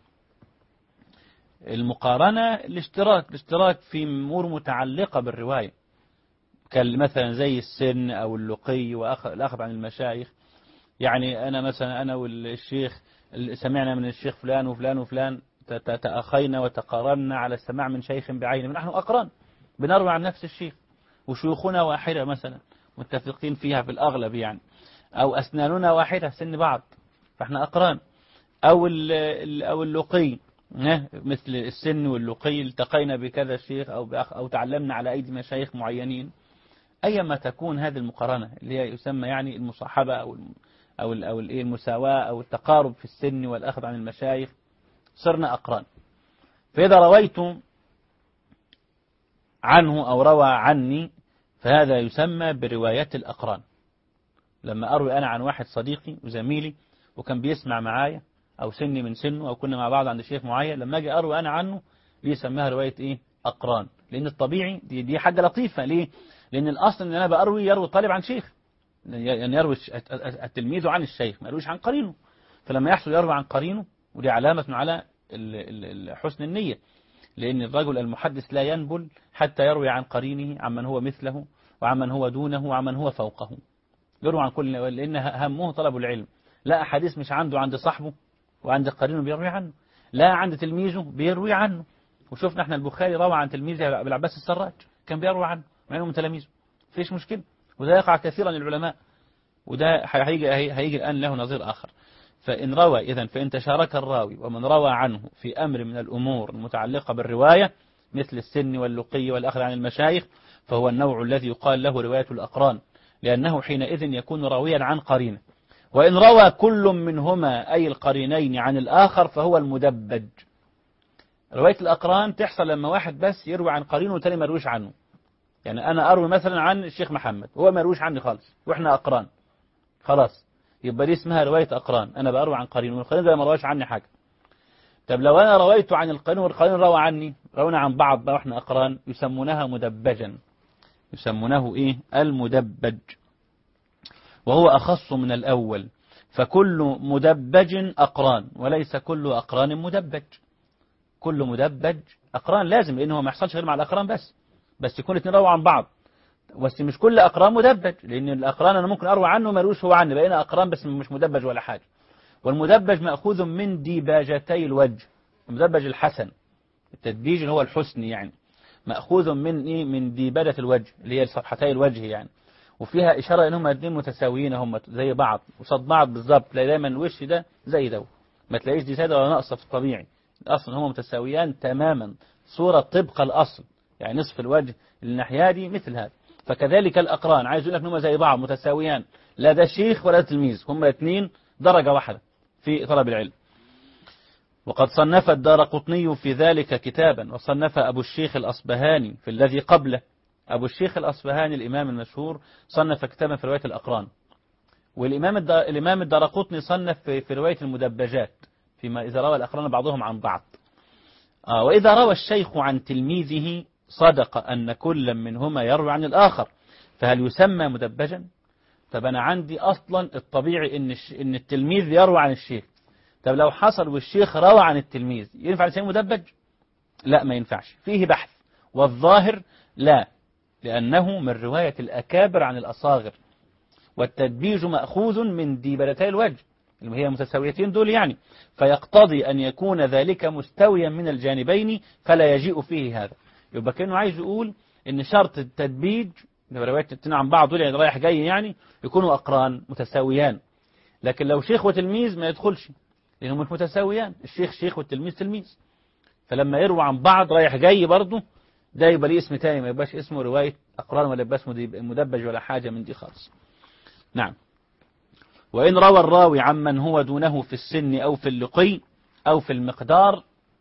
المقارنة الاشتراك في أمور متعلقة بالرواية، مثلا زي السن أو اللقي والأخذ عن المشايخ. يعني أنا مثلا أنا والشيخ سمعنا من الشيخ فلان وفلان وفلان، تأخينا وتقارنا على السماع من شيخ بعينه، نحن أقران بنروي عن نفس الشيخ، وشيوخنا واحدة مثلا متفقين فيها في الأغلب يعني، أو أسناننا واحدة سن بعض، فإحنا أقران. أو اللقي مثل السن واللقي، التقينا بكذا شيخ أو تعلمنا على أيدي مشايخ معينين. أيما تكون هذه المقارنة اللي هي يسمى يعني المصاحبة أو المساواة أو التقارب في السن والأخذ عن المشايخ، صرنا أقران. فإذا رويت عنه أو روى عني فهذا يسمى برواية الأقران. لما أروي أنا عن واحد صديقي وزميلي وكان بيسمع معايا أو سني من سنه أو كنا مع بعض عند شيخ معين، لما أجي أروي أنا عنه بيسميها رواية إيه؟ أقران. لأن الطبيعي دي حاجة لطيفة. ليه؟ لأن الأصل أن أنا يروي الطالب عن شيخ، يعني يروي التلميذ عن الشيخ، ما يرويش عن قرينه. فلما يحصل يروي عن قرينه، ودي علامة على حسن النية، لأن الرجل المحدث لا ينبل حتى يروي عن قرينه عمن هو مثله وعمن هو دونه وعمن هو فوقه. يروي عن كل، لأن همه طلب العلم. لا أحاديث مش عنده، عند صاحبه وعند قرينه بيروي عنه، لا عند تلميذه بيروي عنه. وشوفنا احنا البخاري روى عن تلميذه أبي العباس السراج، كان بيروي عنه مع انه من تلاميذه، فيش مشكلة. وده يقع كثيرا للعلماء، وده هيجي الآن له نظير آخر. فإن تشارك الراوي ومن روى عنه في أمر من الأمور المتعلقة بالرواية مثل السن واللقي والأخذ عن المشايخ، فهو النوع الذي يقال له رواية الأقران، لأنه حينئذ يكون راويا عن قرينه. وإن روى كل منهما أي القرينين عن الآخر فهو المدبج. رواية الأقران تحصل لما واحد بس يروي عن قرينه والتاني ما يرويش عنه. يعني أنا أروي مثلا عن الشيخ محمد وهو ما يرويش عني خالص وإحنا أقران، خلاص يبقى دي اسمها رواية أقران، أنا بروي عن قرين والقرين ده ما رواش عني حاجة. طب لو أنا رويت عن القرين والقرين روى عني، روينا عن بعض بقى وإحنا أقران، يسمونها مدبجا، يسمونه إيه؟ المدبج، وهو أخص من الأول. فكل مدبج أقران وليس كل أقران مدبج. كل مدبج أقران لازم، لأنه ما يحصلش غير مع الأقران بس يكون اثنين روى عن بعض. بس مش كل أقران مدبج، لأن الأقران أنا ممكن أروى عنه ما يروش هو عني، بقينا أقران بس مش مدبج ولا حاجة. والمدبج مأخوذ من ديباجتي الوجه، المدبج الحسن، التدبيج اللي هو الحسن يعني، مأخوذ من إيه؟ من ديباجة الوجه اللي هي صفحتي الوجه يعني، وفيها إشارة إنهم الاثنين متساويين، هم زي بعض وصد بعض بالظبط، تلاقي دايما الوش ده زي ده، ما تلاقيش دي زيادة ولا ناقصة في الطبيعي، الأصل هم متساويان تماما، صورة طبق الأصل، يعني نصف الوجه الناحية دي مثل هذا. فكذلك الأقران، عايز يقول لك إنهم زي بعض متساويان، لا ده شيخ ولا تلميذ، هم الاثنين درجة واحدة في طلب العلم. وقد صنف الدارقطني في ذلك كتابا، وصنف أبو الشيخ الأصبهاني في الذي قبله. أبو الشيخ الأصبهاني الإمام المشهور صنف كتابا في رواية الأقران، والإمام الدارقطني صنف في رواية المدبجات فيما إذا روى الأقران بعضهم عن بعض. وإذا روى الشيخ عن تلميذه صدق أن كل منهما يروي عن الآخر، فهل يسمى مدبجا؟ طب أنا عندي أصلا الطبيعي إن التلميذ يروي عن الشيخ، طب لو حصل والشيخ روى عن التلميذ ينفع نسميه مدبج؟ لا ما ينفعش، فيه بحث، والظاهر لا، لأنه من رواية الأكابر عن الأصاغر، والتدبيج مأخوذ من ديبلتي الوجه اللي هي متساويتين دول يعني، فيقتضي أن يكون ذلك مستويا من الجانبين فلا يجيء فيه هذا. يبقى كأنه عايز يقول إن شرط التدبيج رواية التنين عن بعض دول يعني رايح جاي يعني يكونوا أقران متساويان، لكن لو شيخ وتلميذ ما يدخلش لأنهم مش متساويان، الشيخ شيخ والتلميذ تلميذ، فلما يروى عن بعض رايح جاي برضه ده يبقى ليه اسم تاني، ما يبقاش اسمه رواية أقران ولا يبقى اسمه مدبج ولا حاجة من دي خالص. نعم. وإن روى الراوي عمن هو دونه في السن أو في اللقي أو في المقدار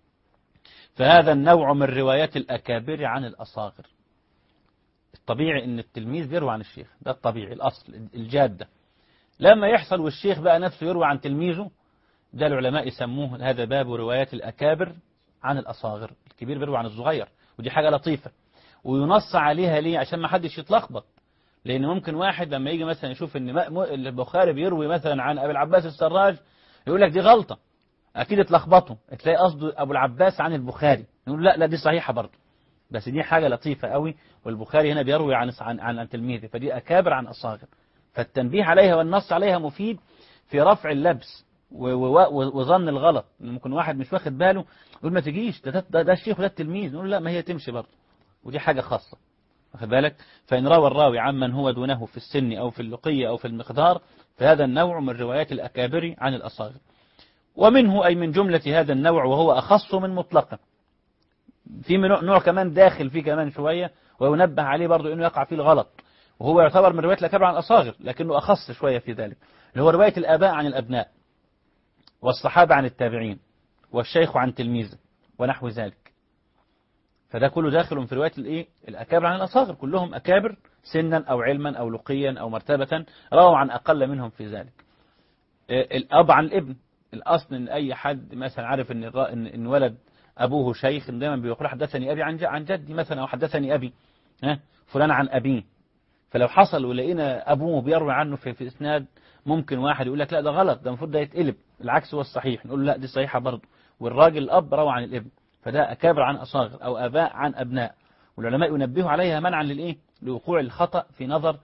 فهذا النوع من روايات الأكابر عن الأصاغر. الطبيعي إن التلميذ يروي عن الشيخ، ده الطبيعي الأصل الجادة. لما يحصل والشيخ بقى نفسه يروي عن تلميذه، ده العلماء يسموه هذا باب روايات الأكابر عن الأصاغر، الكبير بيروي عن الصغير، ودي حاجة لطيفة وينص عليها ليه؟ عشان ما حدش يتلخبط، لأن ممكن واحد لما يجي مثلا يشوف إن البخاري بيروي مثلا عن أبي العباس السراج يقول لك دي غلطة، أكيد اتلخبطوا، تلاقي قصده أبو العباس عن البخاري، نقول لا دي صحيحة برضه، بس دي حاجة لطيفة قوي، والبخاري هنا بيروي عن تلميذه، فدي أكابر عن أصاغر، فالتنبيه عليها والنص عليها مفيد في رفع اللبس وظن الغلط. ممكن واحد مش واخد باله يقول ما تجيش ده الشيخ وده التلميذ، نقول لا ما هي تمشي برضه، ودي حاجة خاصة، واخد بالك. فإن روى الراوي عمن هو دونه في السن أو في اللقية أو في المقدار فهذا النوع من روايات الأكابر عن الأصاغر. ومنه أي من جملة هذا النوع وهو أخص من مطلقه، في نوع كمان داخل فيه كمان شوية وينبه عليه برضو إنه يقع فيه الغلط، وهو يعتبر من رواية الأكابر عن الأصاغر لكنه أخص شوية في ذلك، اللي هو رواية الآباء عن الأبناء، والصحابة عن التابعين، والشيخ عن تلميذه ونحو ذلك. فده كله داخل في رواية الأكابر عن الأصاغر، كلهم أكابر سنا أو علما أو لقيا أو مرتبة، رووا عن أقل منهم في ذلك. الأب عن الابن، الأصل إن أي حد مثلا عارف إن ولد أبوه شيخ دايما بيقول حدثني أبي عن جدي مثلا، أو حدثني أبي فلان عن أبيه. فلو حصل ولقينا أبوه بيروي عنه في إسناد، ممكن واحد يقول لك لا ده غلط، ده المفروض ده يتقلب، العكس هو الصحيح، نقول لا دي صحيحة برضه، والراجل الأب روى عن الابن، فده أكابر عن أصاغر أو آباء عن أبناء، والعلماء ينبهوا عليها منعا لوقوع الخطأ في نظر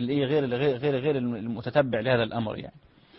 غير المتتبع لهذا الأمر يعني.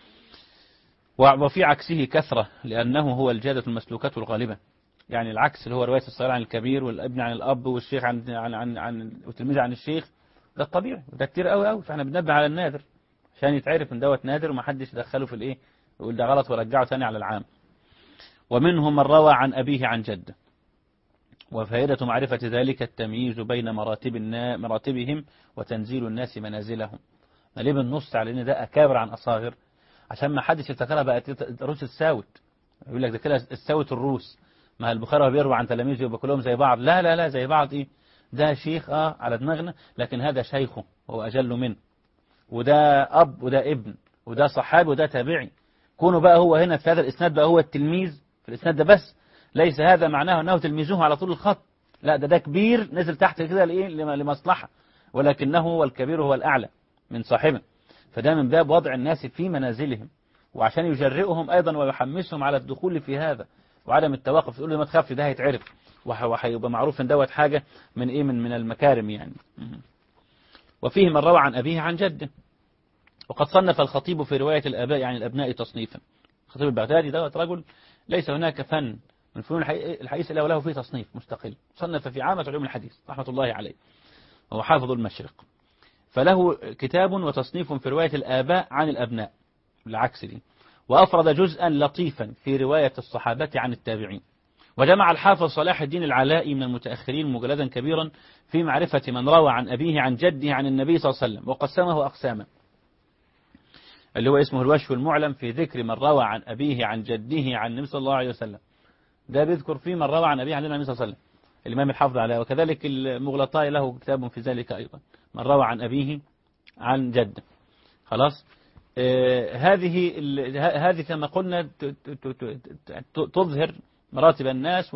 وفي عكسه كثرة، لأنه هو الجادة المسلوكة الغالبة، يعني العكس اللي هو رواية الصغير عن الكبير والابن عن الأب والشيخ عن والتلميذ عن الشيخ، ده الطبيعي، وده كتير قوي قوي، فاحنا بننبه على النادر عشان يتعرف ان دوت نادر وما حدش يدخله في يقول ده غلط ورجعه ثاني على العام. ومنهم من روى عن أبيه عن جده. وفائدة معرفة ذلك التمييز بين مراتبهم وتنزيل الناس منازلهم. ما ليه بنص على ان ده أكابر عن أصاغر؟ عشان ما حدش يفتكرها بقت روس الساوت. يقول لك ده كده الساوت الروس، ما البخاري بيروي عن تلاميذه يبقى كلهم زي بعض. لا لا لا، زي بعض ايه؟ ده شيخ على دماغنا، لكن هذا شيخه وهو أجل منه، وده أب وده ابن، وده صحابي وده تابعي. كونه بقى هو هنا في هذا الإسناد بقى هو التلميذ في الإسناد ده بس، ليس هذا معناه أنه تلميذه على طول الخط. لا، ده كبير نزل تحت كده لمصلحة، ولكنه هو الكبير هو الأعلى من صاحبه. فده من باب وضع الناس في منازلهم، وعشان يجرئهم أيضا ويحمسهم على الدخول في هذا وعدم التوقف. تقول له ما تخافش، ده هيتعرف وهيبقى معروف ان دوت حاجة من ايه، من المكارم يعني. وفيه من روى عن أبيه عن جده. وقد صنف الخطيب في رواية الآباء عن الأبناء تصنيفا. الخطيب البغدادي دوت رجل ليس هناك فن من فنون الحديث إلا وله فيه تصنيف مستقل، صنف في عامة علوم الحديث رحمة الله عليه، وهو حافظ المشرق. فله كتاب وتصنيف في رواية الآباء عن الأبناء بالعكس دي. وأفرد جزءا لطيفا في رواية الصحابة عن التابعين. وجمع الحافظ صلاح الدين العلائي من المتأخرين مجلدا كبيرا في معرفة من روى عن أبيه عن جده عن النبي صلى الله عليه وسلم، وقسمه أقساما، اللي هو اسمه الوشف المعلم في ذكر من روى عن أبيه عن جده عن النبي صلى الله عليه وسلم. ده بيذكر فيه من روى عن أبيه عن النبي صلى الله عليه وسلم، الإمام الحافظ عليه. وكذلك المغلطاء له كتاب في ذلك أيضا، من روى عن أبيه عن جده. خلاص. هذه كما قلنا تظهر مراتب الناس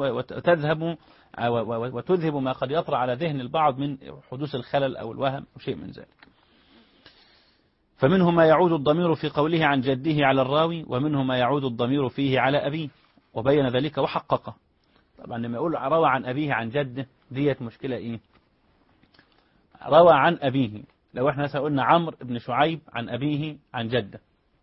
وتذهب ما قد يطرأ على ذهن البعض من حدوث الخلل أو الوهم أو شيء من ذلك. فمنه ما يعود الضمير في قوله عن جده على الراوي، ومنه ما يعود الضمير فيه على أبيه، وبين ذلك وحققه. طبعا لما يقول روى عن أبيه عن جده ديت مشكلة إيه؟ روى عن أبيه، لو احنا قلنا عمرو بن شعيب عن أبيه عن جده،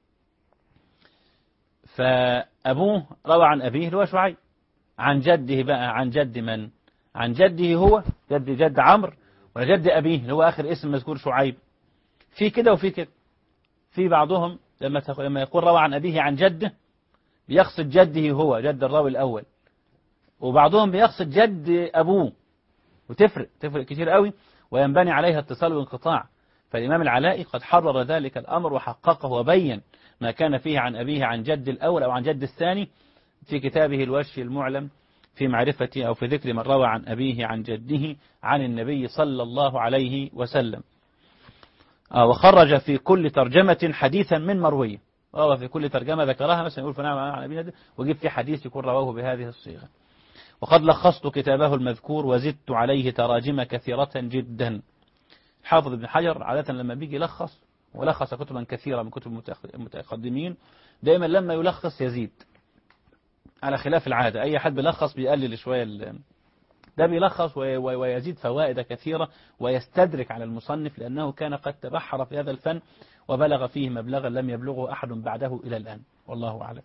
فأبوه روى عن أبيه اللي هو شعيب، عن جده بقى عن جد من؟ عن جده هو جد عمرو، ولا جد أبيه اللي هو آخر اسم مذكور شعيب؟ في كده وفي كده. في بعضهم لما يقول روى عن أبيه عن جده بيقصد جده هو جد الراوي الأول، وبعضهم بيقصد جد أبوه، وتفرق كتير قوي، وينبني عليها اتصال وانقطاع. فالإمام العلائي قد حرر ذلك الأمر وحققه وبين ما كان فيه عن أبيه عن جد الأول أو عن جد الثاني في كتابه الوشف المعلم في معرفة أو في ذكر من روى عن أبيه عن جده عن النبي صلى الله عليه وسلم. وخرج في كل ترجمة حديثا من مرويه. روى في كل ترجمة ذكرها، مثلا يقول فنعم عن أبيه وجيب في حديث يكون رواه بهذه الصيغة. وقد لخصت كتابه المذكور وزدت عليه تراجم كثيرة جدا. حافظ ابن حجر عادة لما بيجي يلخص، ولخص كتبا كثيرة من كتب المتقدمين، دائما لما يلخص يزيد على خلاف العادة. أي حد بيلخص بيقلل شوية، ده بيلخص ويزيد فوائد كثيرة ويستدرك على المصنف، لأنه كان قد تبحر في هذا الفن وبلغ فيه مبلغا لم يبلغه أحد بعده إلى الآن، والله أعلم.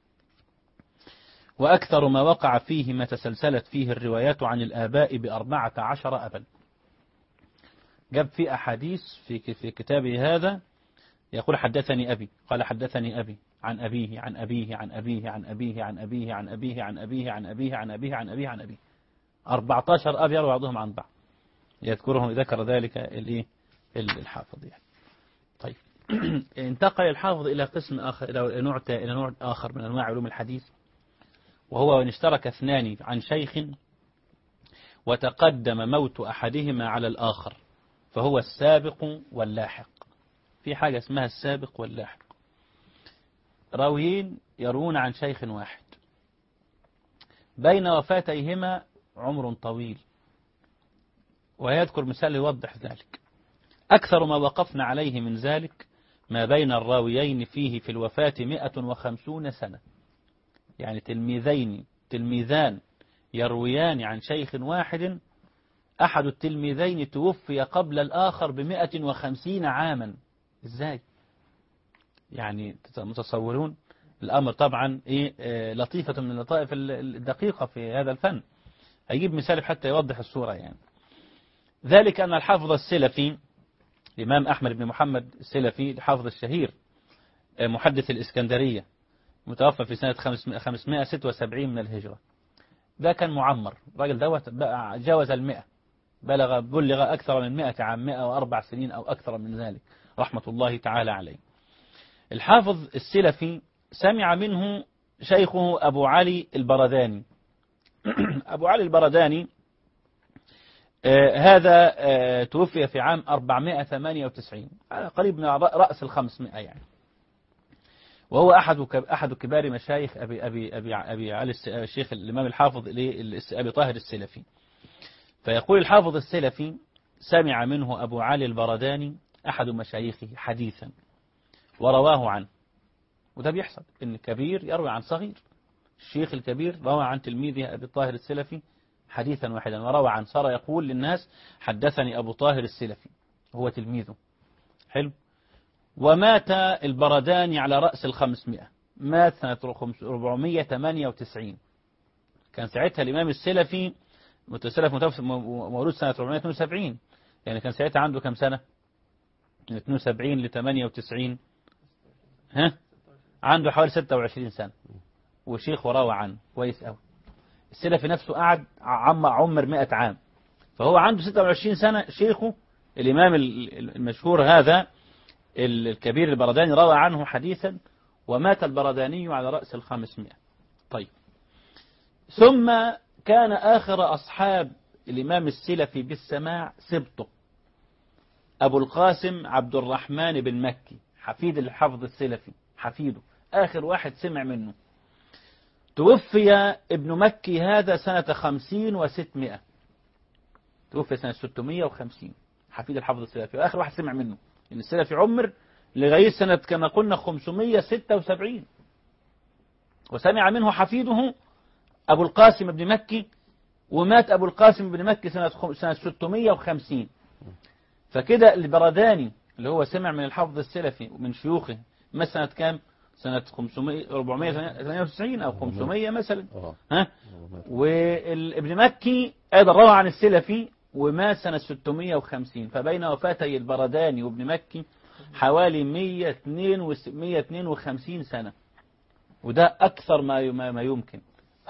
وأكثر ما وقع فيه ما تسلسلت فيه الروايات عن الآباء ب14 أبا. جاب في أحاديث في كتابه هذا يقول حدثني أبي، قال حدثني أبي عن أبيه عن أبيه عن أبيه عن أبيه عن أبيه عن أبيه عن أبيه عن أبيه عن أبيه عن أبيه عن أبيه 14 أب يروي بعضهم عن بعض، يذكرهم ذكر ذلك الحافظ يعني. طيب انتقل الحافظ إلى قسم آخر، إلى نوع آخر من أنواع علوم الحديث، وهو أن اشترك اثنان عن شيخ وتقدم موت أحدهما على الآخر، فهو السابق واللاحق. في حاجة اسمها السابق واللاحق. راويين يروون عن شيخ واحد بين وفاتيهما عمر طويل، ويذكر مثال يوضح ذلك. أكثر ما وقفنا عليه من ذلك ما بين الراويين فيه في الوفاة 150 سنة، يعني تلميذان يرويان عن شيخ واحد، أحد التلميذين توفي قبل الآخر 150 عاما. إزاي؟ يعني متصورون الأمر طبعا لطيفة من اللطائف الدقيقة في هذا الفن. هيجيب مثال حتى يوضح الصورة يعني. ذلك أن الحافظ السلفي الإمام أحمد بن محمد السلفي الحافظ الشهير محدث الإسكندرية متوفى في سنة 576 من الهجرة. ده كان معمر، الراجل دوت بقى جاوز 100، بلغ أكثر من 100 عام، 104 سنين أو أكثر من ذلك، رحمة الله تعالى عليه. الحافظ السلفي سمع منه شيخه أبو علي البرداني. أبو علي البرداني هذا توفي في عام 498، قريب من رأس 500 يعني، وهو أحد كبار مشايخ أبي علي الشيخ الإمام الحافظ أبي طاهر السلفي. فيقول الحافظ السلفي سمع منه أبو علي البرداني أحد مشايخه حديثا ورواه عنه. وده بيحصل إن كبير يروي عن صغير. الشيخ الكبير روى عن تلميذه أبي طاهر السلفي حديثا واحدا، وروى عن صار يقول للناس حدثني أبو طاهر السلفي، هو تلميذه. حلو. ومات البرداني على رأس 500، مات سنة 498. كان ساعتها الإمام السلفي مولود سنة 472، يعني كان ساعتها عنده كم سنة؟ من 72 ل 98 عنده حوالي 26 سنة، وشيخ وروى عنه كويس قوي. السلفي نفسه قعد عمر 100 عام، فهو عنده 26 سنة. شيخه الإمام المشهور هذا الكبير البرداني روى عنه حديثا، ومات البرداني على رأس 500. طيب، ثم كان آخر أصحاب الإمام السلفي بالسماع سبطه أبو القاسم عبد الرحمن بن مكي، حفيد الحفظ السلفي، حفيده آخر واحد سمع منه. توفي ابن مكي هذا سنة 50 و600، توفي سنة 650، حفيد الحفظ السلفي، وآخر واحد سمع منه، إن السلفي عمر لغاية سنة كما قلنا 576، وسمع منه حفيده أبو القاسم بن مكي، ومات أبو القاسم بن مكي سنة 650. فكده البرداني اللي هو سمع من الحفظ السلفي ومن شيوخه ما سنة كام؟ سنة 498 أو 500 مثلا. وابن مكي أيضا روى عن السلفي ومات سنة 650. فبين وفاتي البرداني وابن مكي حوالي 152 سنة، وده أكثر ما يمكن.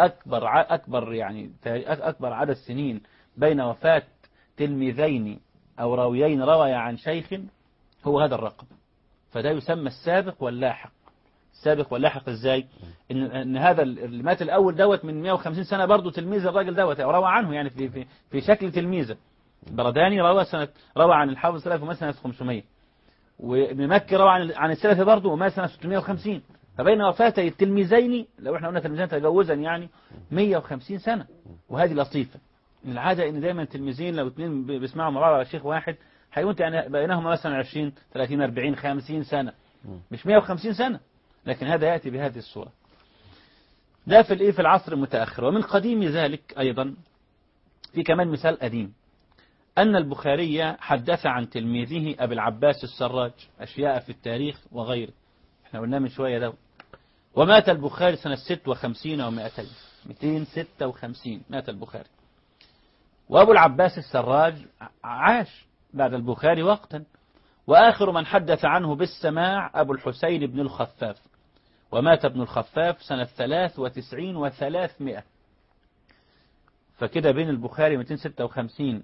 أكبر عدد سنين بين وفاة تلميذين أو راويين روي عن شيخ هو هذا الرقم. فده يسمى السابق واللاحق. السابق واللاحق إزاي؟ إن هذا اللي مات الأول دوت من 150 سنة برضه تلميذ الراجل دوت، أو روى عنه يعني في شكل تلميذه. البرداني روى عن الحافظ السلفي ومات سنة 500، وابن مكي روى عن السلفي برضه ومات سنة 650. فبين وفاتي التلميذين، لو احنا قلنا تلميذين تجوزا يعني 150 سنة. وهذه لطيفة. العادة ان دايما التلميذين لو اثنين بيسمعوا مع بعض على شيخ واحد هيكون يعني بينهما مثلا 20 30 40 50 سنة، مش 150 سنة. لكن هذا يأتي بهذه الصورة. ده في العصر المتأخر. ومن قديم ذلك أيضا في كمان مثال قديم، أن البخاري حدث عن تلميذه أبي العباس السراج أشياء في التاريخ وغيره، احنا قلنا من شوية ده. ومات البخاري سنة 56 و200، 256 مات البخاري. وأبو العباس السراج عاش بعد البخاري وقتا، وآخر من حدث عنه بالسماع أبو الحسين بن الخفاف، ومات ابن الخفاف سنة 93 و300. فكده بين البخاري 256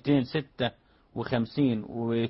256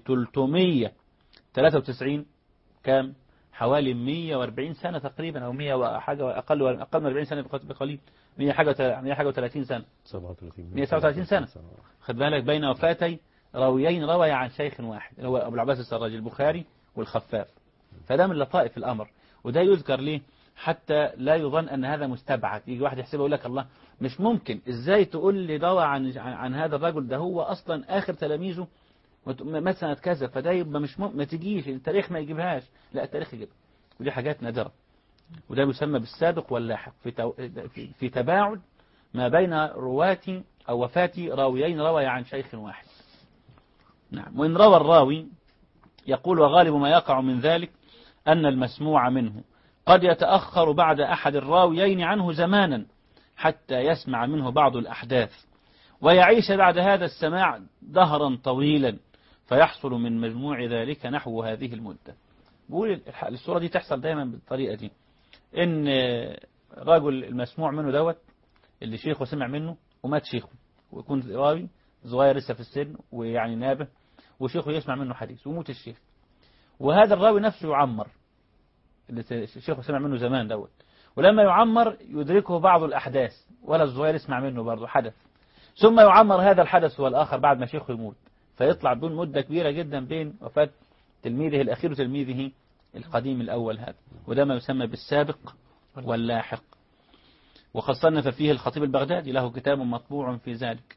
و393 كام؟ حوالي 140 سنة تقريبا، أو 100 وحاجة، أقل من 40 سنة بقليل، 100 حاجة و30 سنة، 137 سنة. خد بالك بين وفاتي راويين روي عن شيخ واحد، هو أبو العباس السراج البخاري والخفاف. فده من لطائف الأمر، وده يذكر ليه حتى لا يظن أن هذا مستبعد. يجي واحد يحسبه يقول لك الله مش ممكن، إزاي تقول لي روى عن هذا الرجل، ده هو أصلا آخر تلاميذه مات سنة كذا، فده يبقى مش ممكن، ما تجيش التاريخ ما يجيبهاش. لا، التاريخ يجيبها، ودي حاجات نادرة. وده يسمى بالسابق واللاحق في تباعد ما بين رواة أو وفاة راويين روي عن شيخ واحد. نعم. وإن روى الراوي يقول وغالب ما يقع من ذلك أن المسموع منه قد يتأخر بعد أحد الراويين عنه زمانا حتى يسمع منه بعض الأحداث، ويعيش بعد هذا السماع دهرا طويلا، فيحصل من مجموع ذلك نحو هذه المدة. بقول الصورة دي تحصل دائما بالطريقة دي، إن رجل المسموع منه دوت اللي شيخه سمع منه ومات شيخه، ويكون راوي صغير لسه في السن ويعني نابه، وشيخه يسمع منه حديث ويموت الشيخ، وهذا الراوي نفسه يعمر اللي الشيخ سمع منه زمان دوت، ولما يعمر يدركه بعض الأحداث ولا الصغير يسمع منه برضه حدث، ثم يعمر هذا الحدث والآخر بعد ما شيخه يموت، فيطلع بدون مدة كبيرة جدا بين وفاة تلميذه الأخير وتلميذه القديم الأول هذا، وده ما يسمى بالسابق واللاحق. وقد صنف فيه الخطيب البغدادي له كتاب مطبوع في ذلك.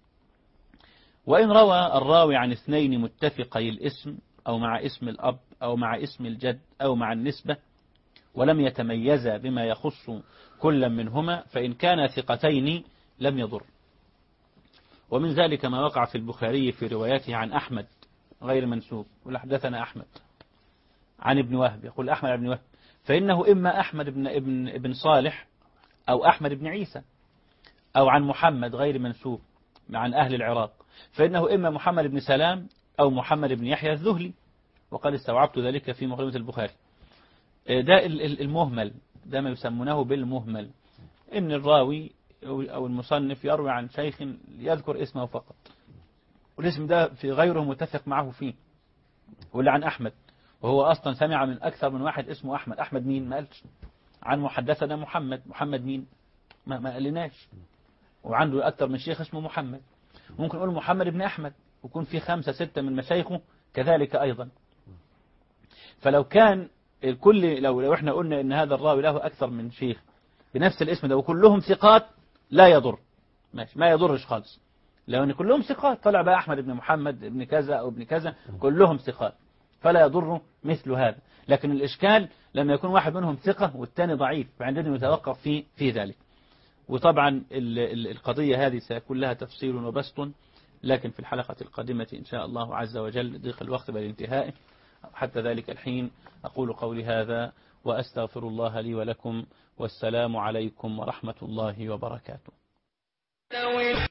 وإن روى الراوي عن اثنين متفقي الاسم أو مع اسم الأب أو مع اسم الجد أو مع النسبة ولم يتميزا بما يخص كل منهما فإن كان ثقتين لم يضر. ومن ذلك ما وقع في البخاري في رواياته عن أحمد غير منسوب، يقول حدثنا أحمد عن ابن وهب، يقول أحمد بن وهب، فإنه إما أحمد ابن صالح أو أحمد بن عيسى، أو عن محمد غير منسوب عن أهل العراق، فإنه إما محمد بن سلام أو محمد بن يحيى الذهلي، وقد استوعبت ذلك في مقدمة البخاري. ده المهمل، ده ما يسمونه بالمهمل، إن الراوي أو المصنف يروي عن شيخ يذكر اسمه فقط، والاسم ده في غيره متفق معه فيه، واللي عن أحمد وهو أصلا سمع من أكثر من واحد اسمه أحمد. أحمد مين؟ ما قالش. عن محدثنا محمد مين؟ ما قالناش. وعنده أكثر من شيخ اسمه محمد، ممكن نقول محمد بن أحمد ويكون في 5 6 من مشايخه كذلك أيضا. فلو كان الكل لو احنا قلنا ان هذا الراوي له أكثر من شيخ بنفس الاسم ده وكلهم ثقات لا يضر، ماشي، ما يضرش خالص. لو ان كلهم ثقات طلع بقى أحمد بن محمد ابن كذا أو ابن كذا كلهم ثقات فلا يضر مثل هذا. لكن الإشكال لما يكون واحد منهم ثقة والثاني ضعيف، فعندنا يتوقف في ذلك. وطبعا القضية هذه سيكون لها تفصيل وبسط، لكن في الحلقة القادمة إن شاء الله عز وجل ضيق الوقت بالانتهاء. حتى ذلك الحين أقول قولي هذا وأستغفر الله لي ولكم، والسلام عليكم ورحمة الله وبركاته.